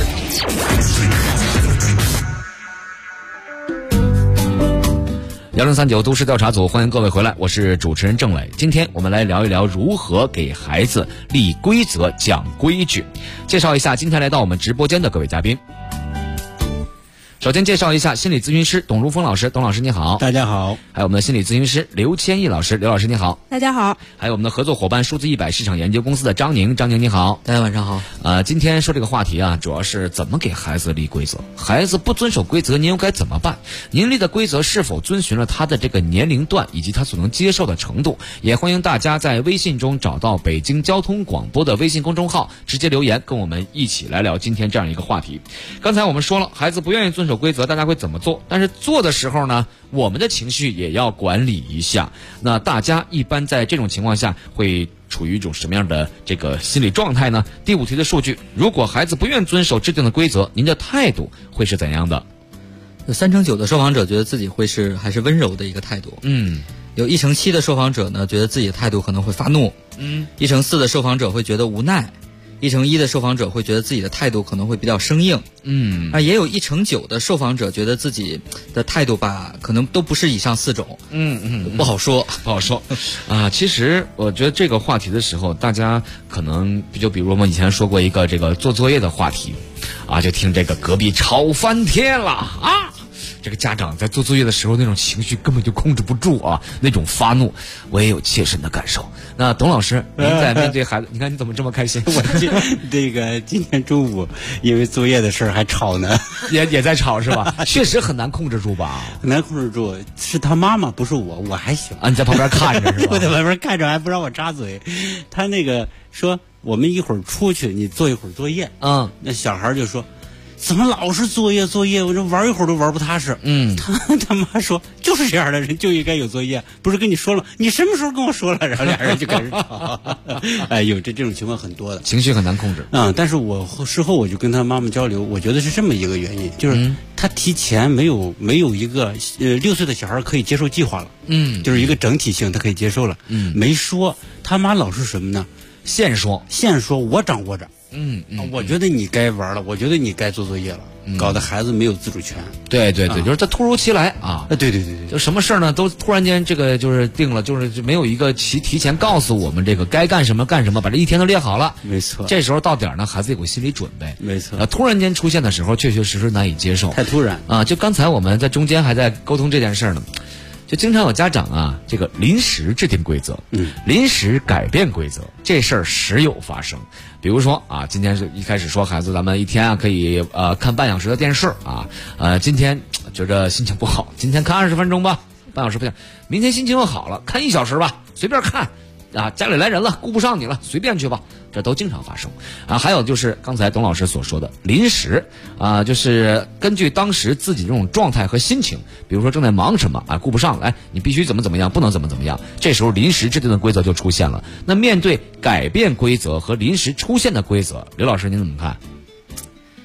1039都市调查组，欢迎各位回来，我是主持人郑磊。今天我们来聊一聊如何给孩子立规则、讲规矩。介绍一下今天来到我们直播间的各位嘉宾。首先介绍一下心理咨询师董如峰老师，董老师你好。 大家好。 还有我们的心理咨询师刘千亿老师，刘老师你好。 大家好。 还有我们的合作伙伴数字100市场研究公司的张宁，张宁你好。 大家晚上好。 今天说这个话题啊，主要是怎么给孩子立规则，孩子不遵守规则您又该怎么办，您立的规则是否遵循了他的这个年龄段以及他所能接受的程度。也欢迎大家在微信中找到北京交通广播的微信公众号，直接留言跟我们一起来聊今天这样一个话题。刚才我们说了，孩子不愿意遵守规则，大家会怎么做？但是做的时候呢，我们的情绪也要管理一下。那大家一般在这种情况下会处于一种什么样的这个心理状态呢？第5题的数据，如果孩子不愿遵守制定的规则，您的态度会是怎样的？ 有9%的受访者觉得自己会是还是温柔的一个态度。有1%的受访者呢，觉得自己的态度可能会发怒。1%的受访者会觉得无奈。1%的受访者会觉得自己的态度可能会比较生硬。也有1%9的受访者觉得自己的态度吧，可能都不是以上4种。不好说。 其实我觉得这个话题的时候，大家可能就比如我们以前说过一个这个做作业的话题啊，就听这个隔壁吵翻天了啊。这个家长在做作业的时候那种情绪根本就控制不住啊，那种发怒我也有切身的感受。那董老师您在面对孩子，你看你怎么这么开心？ 我今天中午因为作业的事儿还吵呢， 也在吵是吧？确实很难控制住吧？ 很难控制住，是他妈妈不是我还行啊。你在旁边看着是吧？ 我在旁边看着还不让我插嘴。他那个说我们一会儿出去，你做一会儿作业。那小孩就说怎么老是作业？我这玩一会儿都玩不踏实。他妈说就是这样的人就应该有作业，不是跟你说了？你什么时候跟我说了？然后俩人就开始吵。有这种情况很多的， 情绪很难控制。 但是我事后我就跟他妈妈交流，我觉得是这么一个原因，就是他提前没有一个6岁的小孩可以接受计划了。就是一个整体性他可以接受了。没说他妈老是什么呢？ 现说我掌握着。我觉得你该玩了，我觉得你该做作业了，搞得孩子没有自主权。 对，就是他突如其来啊。 对， 就什么事儿呢，都突然间这个就是定了，就是没有一个提前告诉我们这个该干什么干什么，把这一天都列好了。 没错。 这时候到点儿呢，孩子有个心理准备。 没错。 突然间出现的时候，确确实实难以接受。 太突然啊！就刚才我们在中间还在沟通这件事儿呢。就经常有家长啊，这个临时制定规则，临时改变规则，这事儿时有发生。比如说啊，今天是一开始说孩子咱们一天啊可以看半小时的电视啊，今天觉着心情不好，今天看20分钟吧，半小时不行，明天心情又好了，看1小时吧，随便看啊，家里来人了，顾不上你了，随便去吧。这都经常发生啊。还有就是刚才董老师所说的临时啊，就是根据当时自己这种状态和心情，比如说正在忙什么啊，顾不上，你必须怎么样，不能怎么样，这时候临时制定的规则就出现了。那面对改变规则和临时出现的规则，刘老师您怎么看？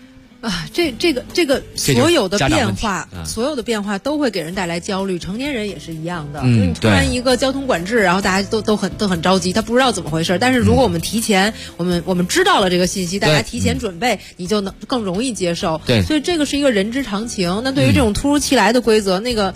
啊，这个所有的变化，所有的变化都会给人带来焦虑。成年人也是一样的，就是你突然一个交通管制，然后大家都很着急，他不知道怎么回事。但是如果我们提前，我们知道了这个信息，大家提前准备，你就能更容易接受。 对， 所以这个是一个人之常情。那对于这种突如其来的规则，那个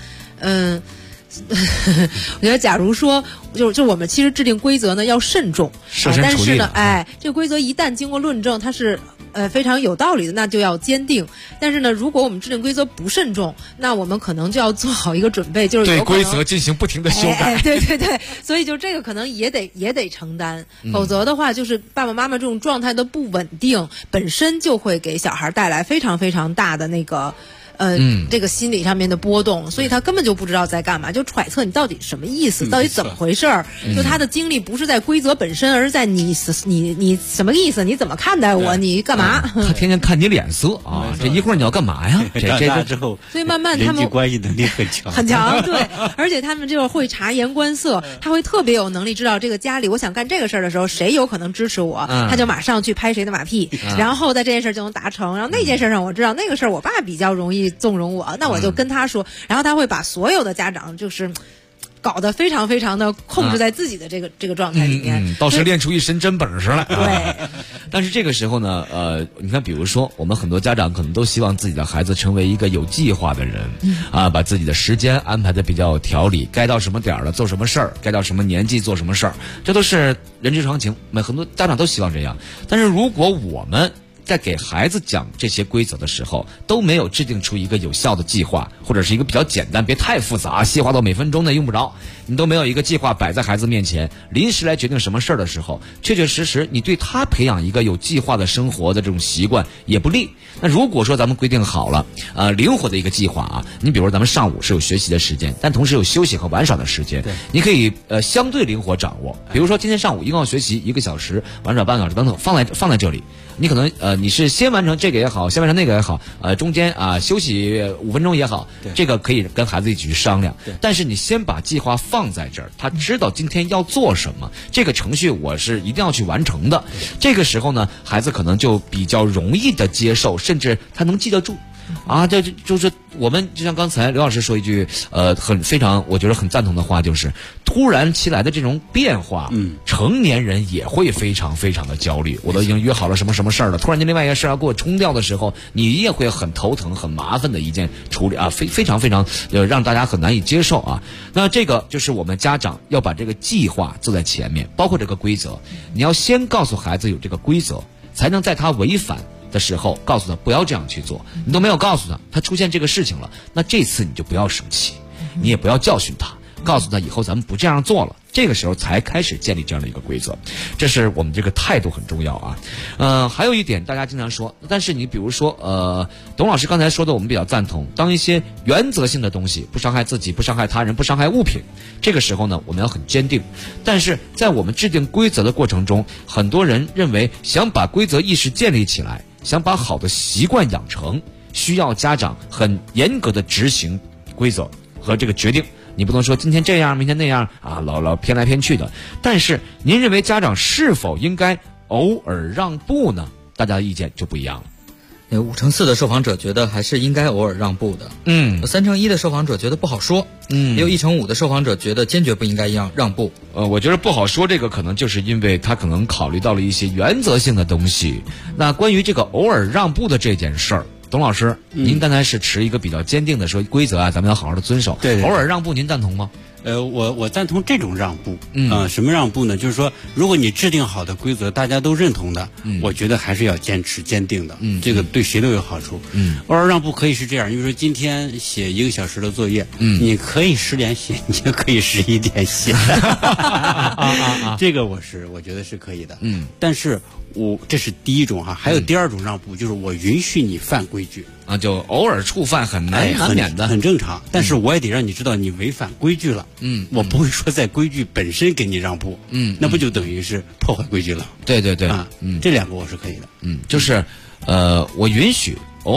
我觉得，假如说，就我们其实制定规则呢要慎重，但是呢，这个规则一旦经过论证，它是非常有道理的，那就要坚定。但是呢，如果我们制定规则不慎重，那我们可能就要做好一个准备，就是对规则进行不停的修改。 对，所以就这个可能也得承担，否则的话，就是爸爸妈妈这种状态的不稳定，本身就会给小孩带来非常非常大的那个。这个心理上面的波动，所以他根本就不知道在干嘛，就揣测你到底什么意思，到底怎么回事儿。就他的精力不是在规则本身，而是在你什么意思，你怎么看待我，你干嘛？ 他天天看你脸色啊，这一会儿你要干嘛呀？ 这之后， 所以慢慢他们人际关系能力很强， 很强，对，而且他们就是会察言观色，他会特别有能力知道这个家里我想干这个事儿的时候，谁有可能支持我，他就马上去拍谁的马屁，然后在这件事就能达成。然后那件事上我知道那个事儿我爸比较容易纵容我，那我就跟他说，然后他会把所有的家长就是搞得非常非常的控制在自己的这个状态里面， 倒是练出一身真本事来。 对， 但是这个时候呢，你看，比如说我们很多家长可能都希望自己的孩子成为一个有计划的人，把自己的时间安排的比较有条理，该到什么点了做什么事儿，该到什么年纪做什么事儿，这都是人之常情，很多家长都希望这样。但是如果我们在给孩子讲这些规则的时候，都没有制定出一个有效的计划，或者是一个比较简单，别太复杂，细化到每分钟呢用不着。你都没有一个计划摆在孩子面前，临时来决定什么事儿的时候，确确实实你对他培养一个有计划的生活的这种习惯也不利。那如果说咱们规定好了，灵活的一个计划啊，你比如说咱们上午是有学习的时间，但同时有休息和玩耍的时间，你可以相对灵活掌握。比如说今天上午一共要学习1个小时，玩耍半个小时等等，放在这里。你可能你是先完成这个也好，先完成那个也好，中间休息5分钟也好，这个可以跟孩子一起去商量。但是你先把计划放在这儿，他知道今天要做什么，这个程序我是一定要去完成的。这个时候呢，孩子可能就比较容易的接受，甚至他能记得住。这就是我们就像刚才刘老师说一句非常我觉得很赞同的话，就是突然其来的这种变化，成年人也会非常非常的焦虑。我都已经约好了什么什么事儿了，突然间另外一个事儿要给我冲掉的时候，你也会很头疼很麻烦的一件处理非常非常让大家很难以接受啊。那这个就是我们家长要把这个计划做在前面，包括这个规则，你要先告诉孩子有这个规则，才能在他违反的时候告诉他不要这样去做。你都没有告诉他，他出现这个事情了，那这次你就不要生气，你也不要教训他，告诉他以后咱们不这样做了，这个时候才开始建立这样的一个规则。这是我们这个态度很重要啊。还有一点大家经常说，但是你比如说董老师刚才说的我们比较赞同，当一些原则性的东西不伤害自己不伤害他人不伤害物品，这个时候呢我们要很坚定。但是在我们制定规则的过程中，很多人认为想把规则意识建立起来，想把好的习惯养成，需要家长很严格的执行规则和这个决定。你不能说今天这样明天那样老偏来偏去的。但是您认为家长是否应该偶尔让步呢？大家的意见就不一样了。 5%的受访者觉得还是应该偶尔让步的，3%的受访者觉得不好说，也有1%的受访者觉得坚决不应该让步。 我觉得不好说这个可能就是因为他可能考虑到了一些原则性的东西。那关于这个偶尔让步的这件事儿，董老师，您刚才是持一个比较坚定的说规则咱们要好好的遵守。 对， 偶尔让步您赞同吗？ 我赞同这种让步。什么让步呢？就是说，如果你制定好的规则大家都认同的，我觉得还是要坚持坚定的。这个对谁都有好处。偶尔让步可以是这样，比如说今天写1个小时的作业，你可以10点写，你也可以11点写。这个我觉得是可以的。但是这是第一种还有第二种让步，就是我允许你犯规矩。 就偶尔触犯很难免的， 很正常。但是我也得让你知道你违反规矩了。我不会说在规矩本身给你让步。那不就等于是破坏规矩了？ 对。 这两个我是可以的。 就是我允许偶尔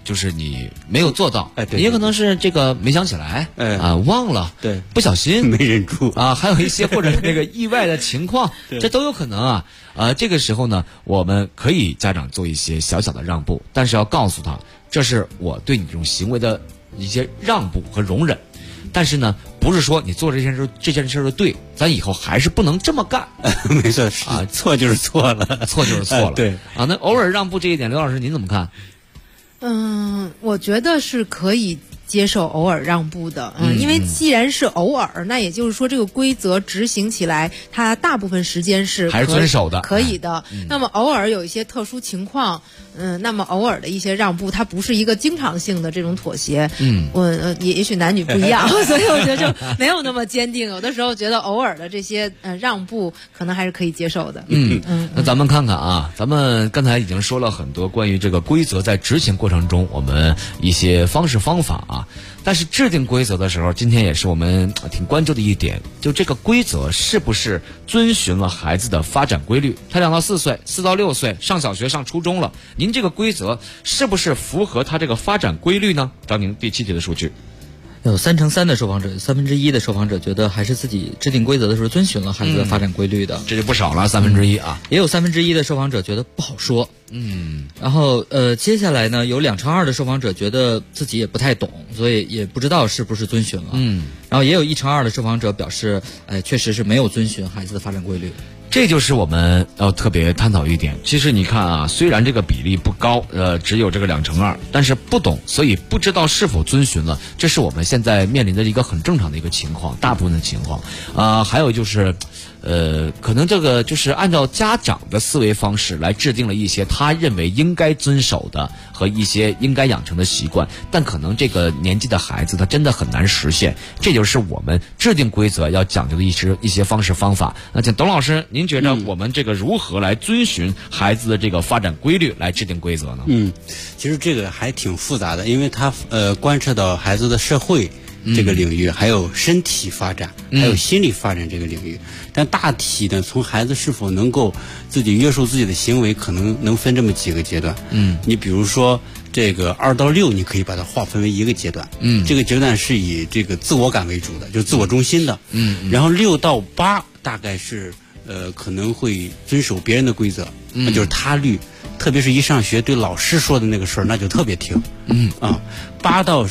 就是你没有做到， 对， 也可能是这个没想起来，忘了， 对， 不小心没忍住啊，还有一些或者那个意外的情况，这都有可能啊。这个时候呢，我们可以家长做一些小小的让步，但是要告诉他，这是我对你这种行为的一些让步和容忍。但是呢，不是说你做这件事就对，咱以后还是不能这么干。 没错啊，错就是错了， 错就是错了。 对啊，那偶尔让步这一点，刘老师您怎么看？ 我觉得是可以接受偶尔让步的，因为既然是偶尔，那也就是说这个规则执行起来，它大部分时间是还是遵守的， 可以的。那么偶尔有一些特殊情况，那么偶尔的一些让步，它不是一个经常性的这种妥协。也许男女不一样，所以我觉得就没有那么坚定。有的时候觉得偶尔的这些让步，可能还是可以接受的。 那咱们看看啊，咱们刚才已经说了很多关于这个规则在执行过程中我们一些方式方法啊。但是制定规则的时候，今天也是我们挺关注的一点，就这个规则是不是遵循了孩子的发展规律？他2到4岁、4到6岁上小学、上初中了，您这个规则是不是符合他这个发展规律呢？张宁第7题的数据。 有3%的受访者，1/3的受访者觉得还是自己制定规则的时候遵循了孩子的发展规律的， 这就不少了，1/3啊。 也有1/3的受访者觉得不好说，然后接下来呢，有2/2的受访者觉得自己也不太懂，所以也不知道是不是遵循了，然后也有1/2的受访者表示，确实是没有遵循孩子的发展规律。 这就是我们要特别探讨一点。其实你看啊，虽然这个比例不高，只有这个2/2，但是不懂，所以不知道是否遵循了，这是我们现在面临的一个很正常的一个情况，大部分的情况。还有就是，可能这个就是按照家长的思维方式来制定了一些他认为应该遵守的和一些应该养成的习惯，但可能这个年纪的孩子他真的很难实现。这就是我们制定规则要讲究的一些方式方法。那请董老师，您觉得我们这个如何来遵循孩子的这个发展规律来制定规则呢？ 其实这个还挺复杂的，因为它关涉到孩子的社会这个领域，还有身体发展，还有心理发展这个领域。但大体呢，从孩子是否能够自己约束自己的行为，可能能分这么几个阶段。你比如说这个2到6，你可以把它划分为一个阶段。这个阶段是以这个自我感为主的，就是自我中心的。然后6到8大概是可能会遵守别人的规则，那就是他律。特别是一上学对老师说的那个事儿，那就特别听。8到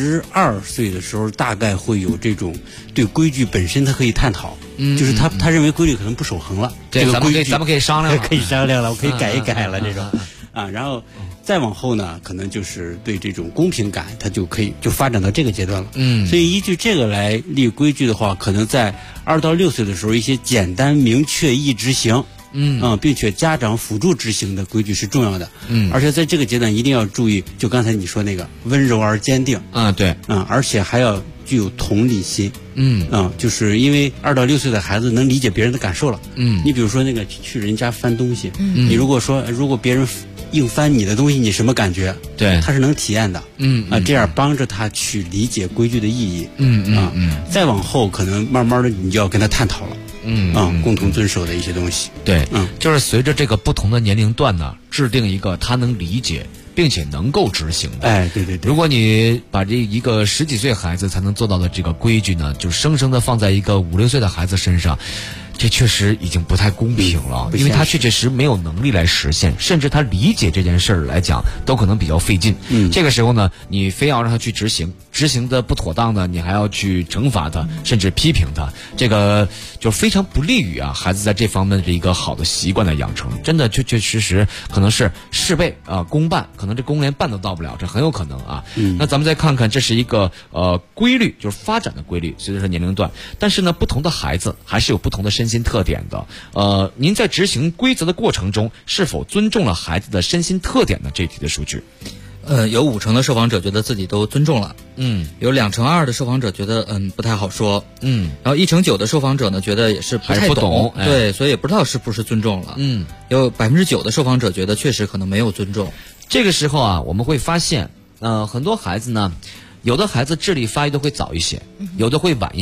12岁的时候，大概会有这种对规矩本身他可以探讨，就是他认为规律可能不守恒了， 这个规矩咱们可以商量了， 可以商量了，我可以改一改了这种。然后再往后呢，可能就是对这种公平感，它就可以就发展到这个阶段了。所以依据这个来立规矩的话，可能在2到6岁的时候，一些简单明确易执行。并且家长辅助执行的规矩是重要的。而且在这个阶段一定要注意，就刚才你说那个温柔而坚定。 对。 而且还要具有同理心。就是因为2到6岁的孩子能理解别人的感受了。你比如说那个去人家翻东西，你如果别人硬翻你的东西，你什么感觉？ 对， 他是能体验的。这样帮着他去理解规矩的意义。再往后可能慢慢的你就要跟他探讨了。共同遵守的一些东西。 对，就是随着这个不同的年龄段呢，制定一个他能理解并且能够执行的。 对。 如果你把这一个10几岁孩子才能做到的这个规矩呢，就生生的放在一个5、6岁的孩子身上，这确实已经不太公平了，因为他确实没有能力来实现，甚至他理解这件事儿来讲都可能比较费劲。这个时候呢，你非要让他去执行的不妥当的，你还要去惩罚他，甚至批评他，这个就非常不利于孩子在这方面的一个好的习惯的养成。真的确确实实可能是事倍功半，可能这功连半都到不了，这很有可能啊。那咱们再看看，这是一个规律，就是发展的规律，随着年龄段。但是呢，不同的孩子还是有不同的身心特点的。您在执行规则的过程中，是否尊重了孩子的身心特点呢？这一题的数据。 有50%的受访者觉得自己都尊重了，有2/2的受访者觉得不太好说，然后1/9的受访者呢觉得也是不太懂，对，所以也不知道是不是尊重了，有9%的受访者觉得确实可能没有尊重。 这个时候我们会发现，很多孩子呢，有的孩子智力发育的会早一些，有的会晚一些。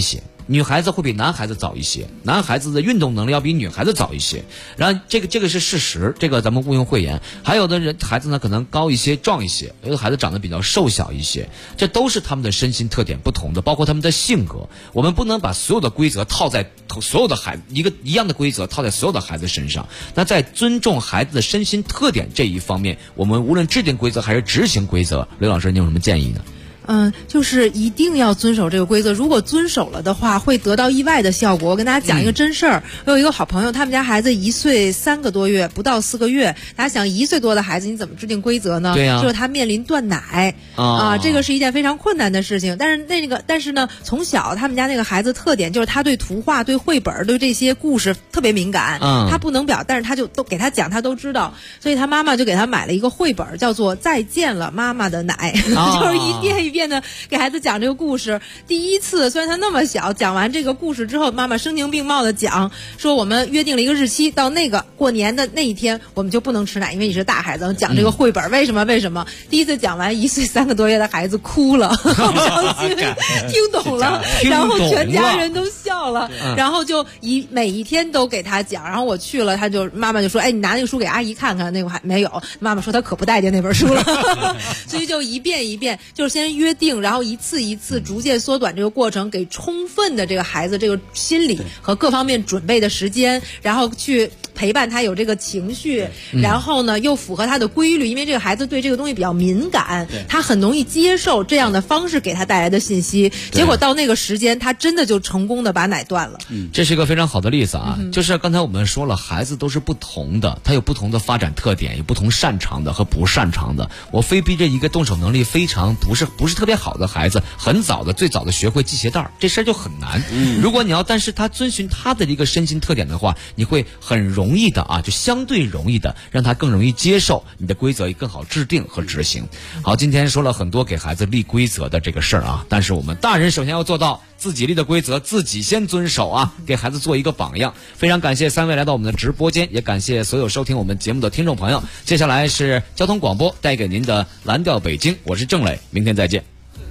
女孩子会比男孩子早一些，男孩子的运动能力要比女孩子早一些。然后这个是事实，这个咱们毋庸讳言。还有的人孩子呢可能高一些、壮一些，有的孩子长得比较瘦小一些，这都是他们的身心特点不同的，包括他们的性格。我们不能把所有的规则套在所有的孩子一样的规则套在所有的孩子身上。那在尊重孩子的身心特点这一方面，我们无论制定规则还是执行规则，刘老师你有什么建议呢？ 就是一定要遵守这个规则。如果遵守了的话，会得到意外的效果。我跟大家讲一个真事儿，我有一个好朋友，他们家孩子1岁3个多月，不到4个月。大家想，1岁多的孩子你怎么制定规则呢？ 对呀， 就是他面临断奶这个是一件非常困难的事情。但是呢，从小他们家那个孩子特点就是他对图画、对绘本、对这些故事特别敏感。他不能表，但是他就都给他讲，他都知道。所以他妈妈就给他买了一个绘本，叫做《再见了妈妈的奶》，就是一遍一遍的给孩子讲这个故事。第一次虽然他那么小，讲完这个故事之后，妈妈声情并茂的讲说，我们约定了一个日期，到那个过年的那一天我们就不能吃奶，因为你是大孩子。讲这个绘本为什么？第一次讲完，1岁3个多月的孩子哭了，好伤心，听懂了，然后全家人都笑了，然后就每一天都给他讲。然后我去了，妈妈就说，哎，你拿那个书给阿姨看看。那个还没有，妈妈说她可不待见那本书了。所以就一遍一遍，就是先约定，然后一次一次逐渐缩短这个过程，给充分的这个孩子这个心理和各方面准备的时间，然后去陪伴他有这个情绪，然后呢又符合他的规律，因为这个孩子对这个东西比较敏感，他很容易接受这样的方式给他带来的信息，结果到那个时间他真的就成功的把奶断了。 这是一个非常好的例子啊，就是刚才我们说了，孩子都是不同的，他有不同的发展特点，有不同擅长的和不擅长的。我非逼着一个动手能力非常不是特别好的孩子最早的学会系鞋带，这事儿就很难。如果你要但是他遵循他的一个身心特点的话，你会很容易的就相对容易的让他更容易接受，你的规则也更好制定和执行。好，今天说了很多给孩子立规则的这个事儿啊，但是我们大人首先要做到自己立的规则自己先遵守啊，给孩子做一个榜样。非常感谢3位来到我们的直播间，也感谢所有收听我们节目的听众朋友。接下来是交通广播带给您的蓝调北京，我是郑磊，明天再见。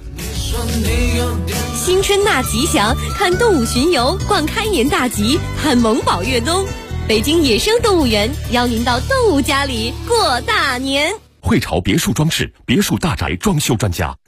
新春大吉祥，看动物巡游，逛开年大吉，看萌宝越冬。北京野生动物园邀您到动物家里过大年。 汇潮别墅装饰，别墅大宅装修专家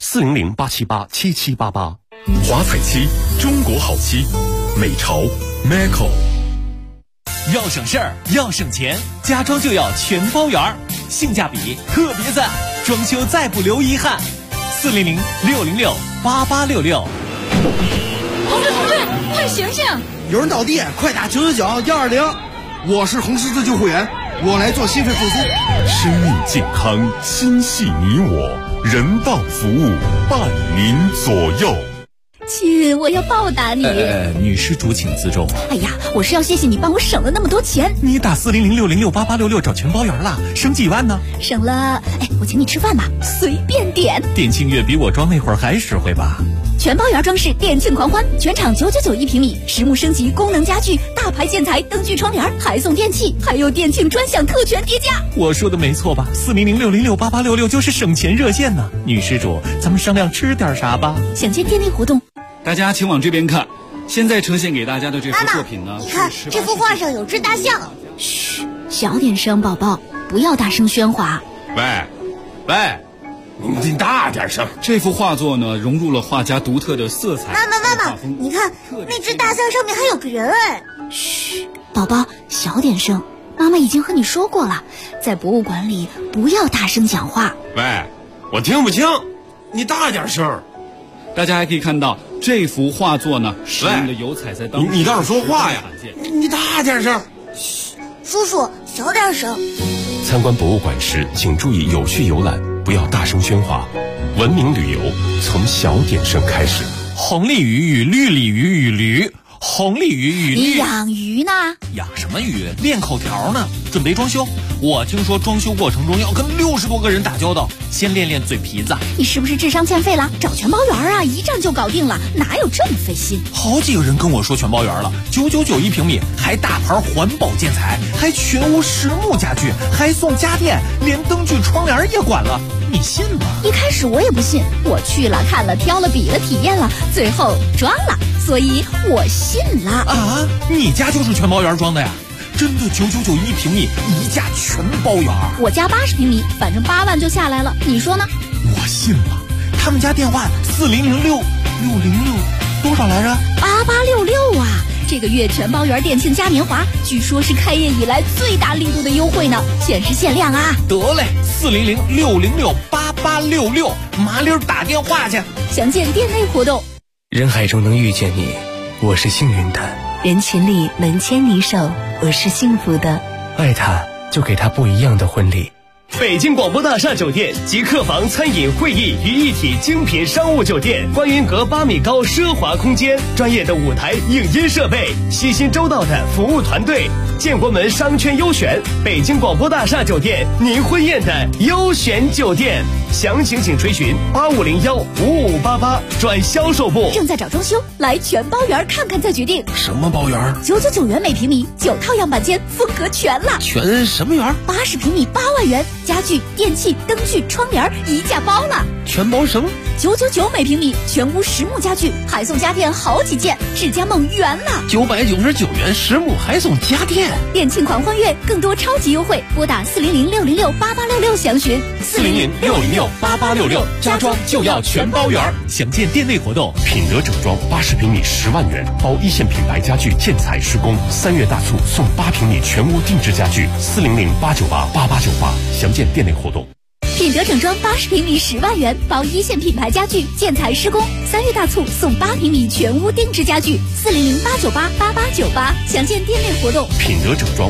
，400-878-7788。 华彩漆，中国好漆，美潮 Maco。 要省事儿，要省钱，家装就要全包圆，性价比特别赞，装修再不留遗憾。400-606-8866。 同志，快醒醒！ 有人倒地，快打999-120。我是红十字救护员，我来做心肺复苏。 生命健康，心系你我，人道服务伴您左右。 亲，我要报答你。 女施主请自重。 哎呀，我是要谢谢你帮我省了那么多钱。 你打400-606-8866找全包圆了，省几万呢？ 省了，我请你吃饭吧，随便点。 店庆月比我装那会儿还实惠吧？ 全包圆装饰店庆狂欢，全场999一平米，实木升级，功能家具，大牌建材，灯具窗帘，还送电器，还有店庆专享特权叠加。 我说的没错吧？400-606-8866就是省钱热线呢。女施主，咱们商量吃点啥吧？ 想见天地活动， 大家请往这边看。现在呈现给大家的这幅作品呢， 你看这幅画上有只大象。 嘘，小点声，宝宝，不要大声喧哗。 喂，你大点声！ 这幅画作呢，融入了画家独特的色彩。 妈妈，你看那只大象上面还有个人哎！ 嘘，宝宝，小点声。妈妈已经和你说过了，在博物馆里不要大声讲话。 喂，我听不清，你大点声。 大家还可以看到这幅画作呢，使用的油彩在当你倒是说话呀！你大点声。 嘘，叔叔，小点声。 参观博物馆时，请注意有序游览，不要大声喧哗。文明旅游从小点声开始。 红鲤鱼与绿鲤鱼与驴，红鲤鱼与绿。 你养鱼呢？ 养什么鱼？练口条呢。准备装修。我听说装修过程中要跟60多个人打交道，先练练嘴皮子。 你是不是智商欠费了？找全包圆啊，一站就搞定了，哪有这么费心？ 好几个人跟我说全包圆了，999一平米，还大牌环保建材，还全屋实木家具，还送家电，连灯具窗帘也管了。 你信吗？ 一开始我也不信，我去了看了挑了比了体验了，最后装了，所以我信了。 啊，你家就是全包园装的呀？真的9991平米，一价全包圆。 我家80平米，反正8万就下来了，你说呢？ 我信了。他们家电话4006多少来着 ？8866啊！这个月全包园店庆嘉年华，据说是开业以来最大力度的优惠呢，限时限量啊！ 得嘞，4006068866，麻溜打电话去。 详见店内活动。 人海中能遇见你，我是幸运的； 人群里能牵你手，我是幸福的。 爱他，就给他不一样的婚礼。 北京广播大厦酒店集客房、餐饮、会议于一体精品商务酒店，观云阁8米高奢华空间，专业的舞台影音设备，细心周到的服务团队，建国门商圈优选，北京广播大厦酒店，您婚宴的优选酒店。详情请垂询85015588转销售部。 正在找装修，来全包园看看再决定。 什么包园 ？999元每平米，9套样板间，风格全了。 全什么园 ？80平米8万元，家具、电器、灯具、窗帘一价包了。 全包什么 ？999每平米，全屋实木家具，还送家电好几件，智家梦圆了。 999元实木还送家电， 店庆狂欢月更多超级优惠，拨打400-606-8866详询。 400-606-8866，家装就要全包圆。详见店内活动。 品德整装80平米10万元，包一线品牌家具建材施工，3月大促送8平米全屋定制家具，400-898-8898，详见店内活动。 品德整装80平米10万元，包一线品牌家具建材施工，3月大促送8平米全屋定制家具，400-898-8898，详见店内活动。 品德整装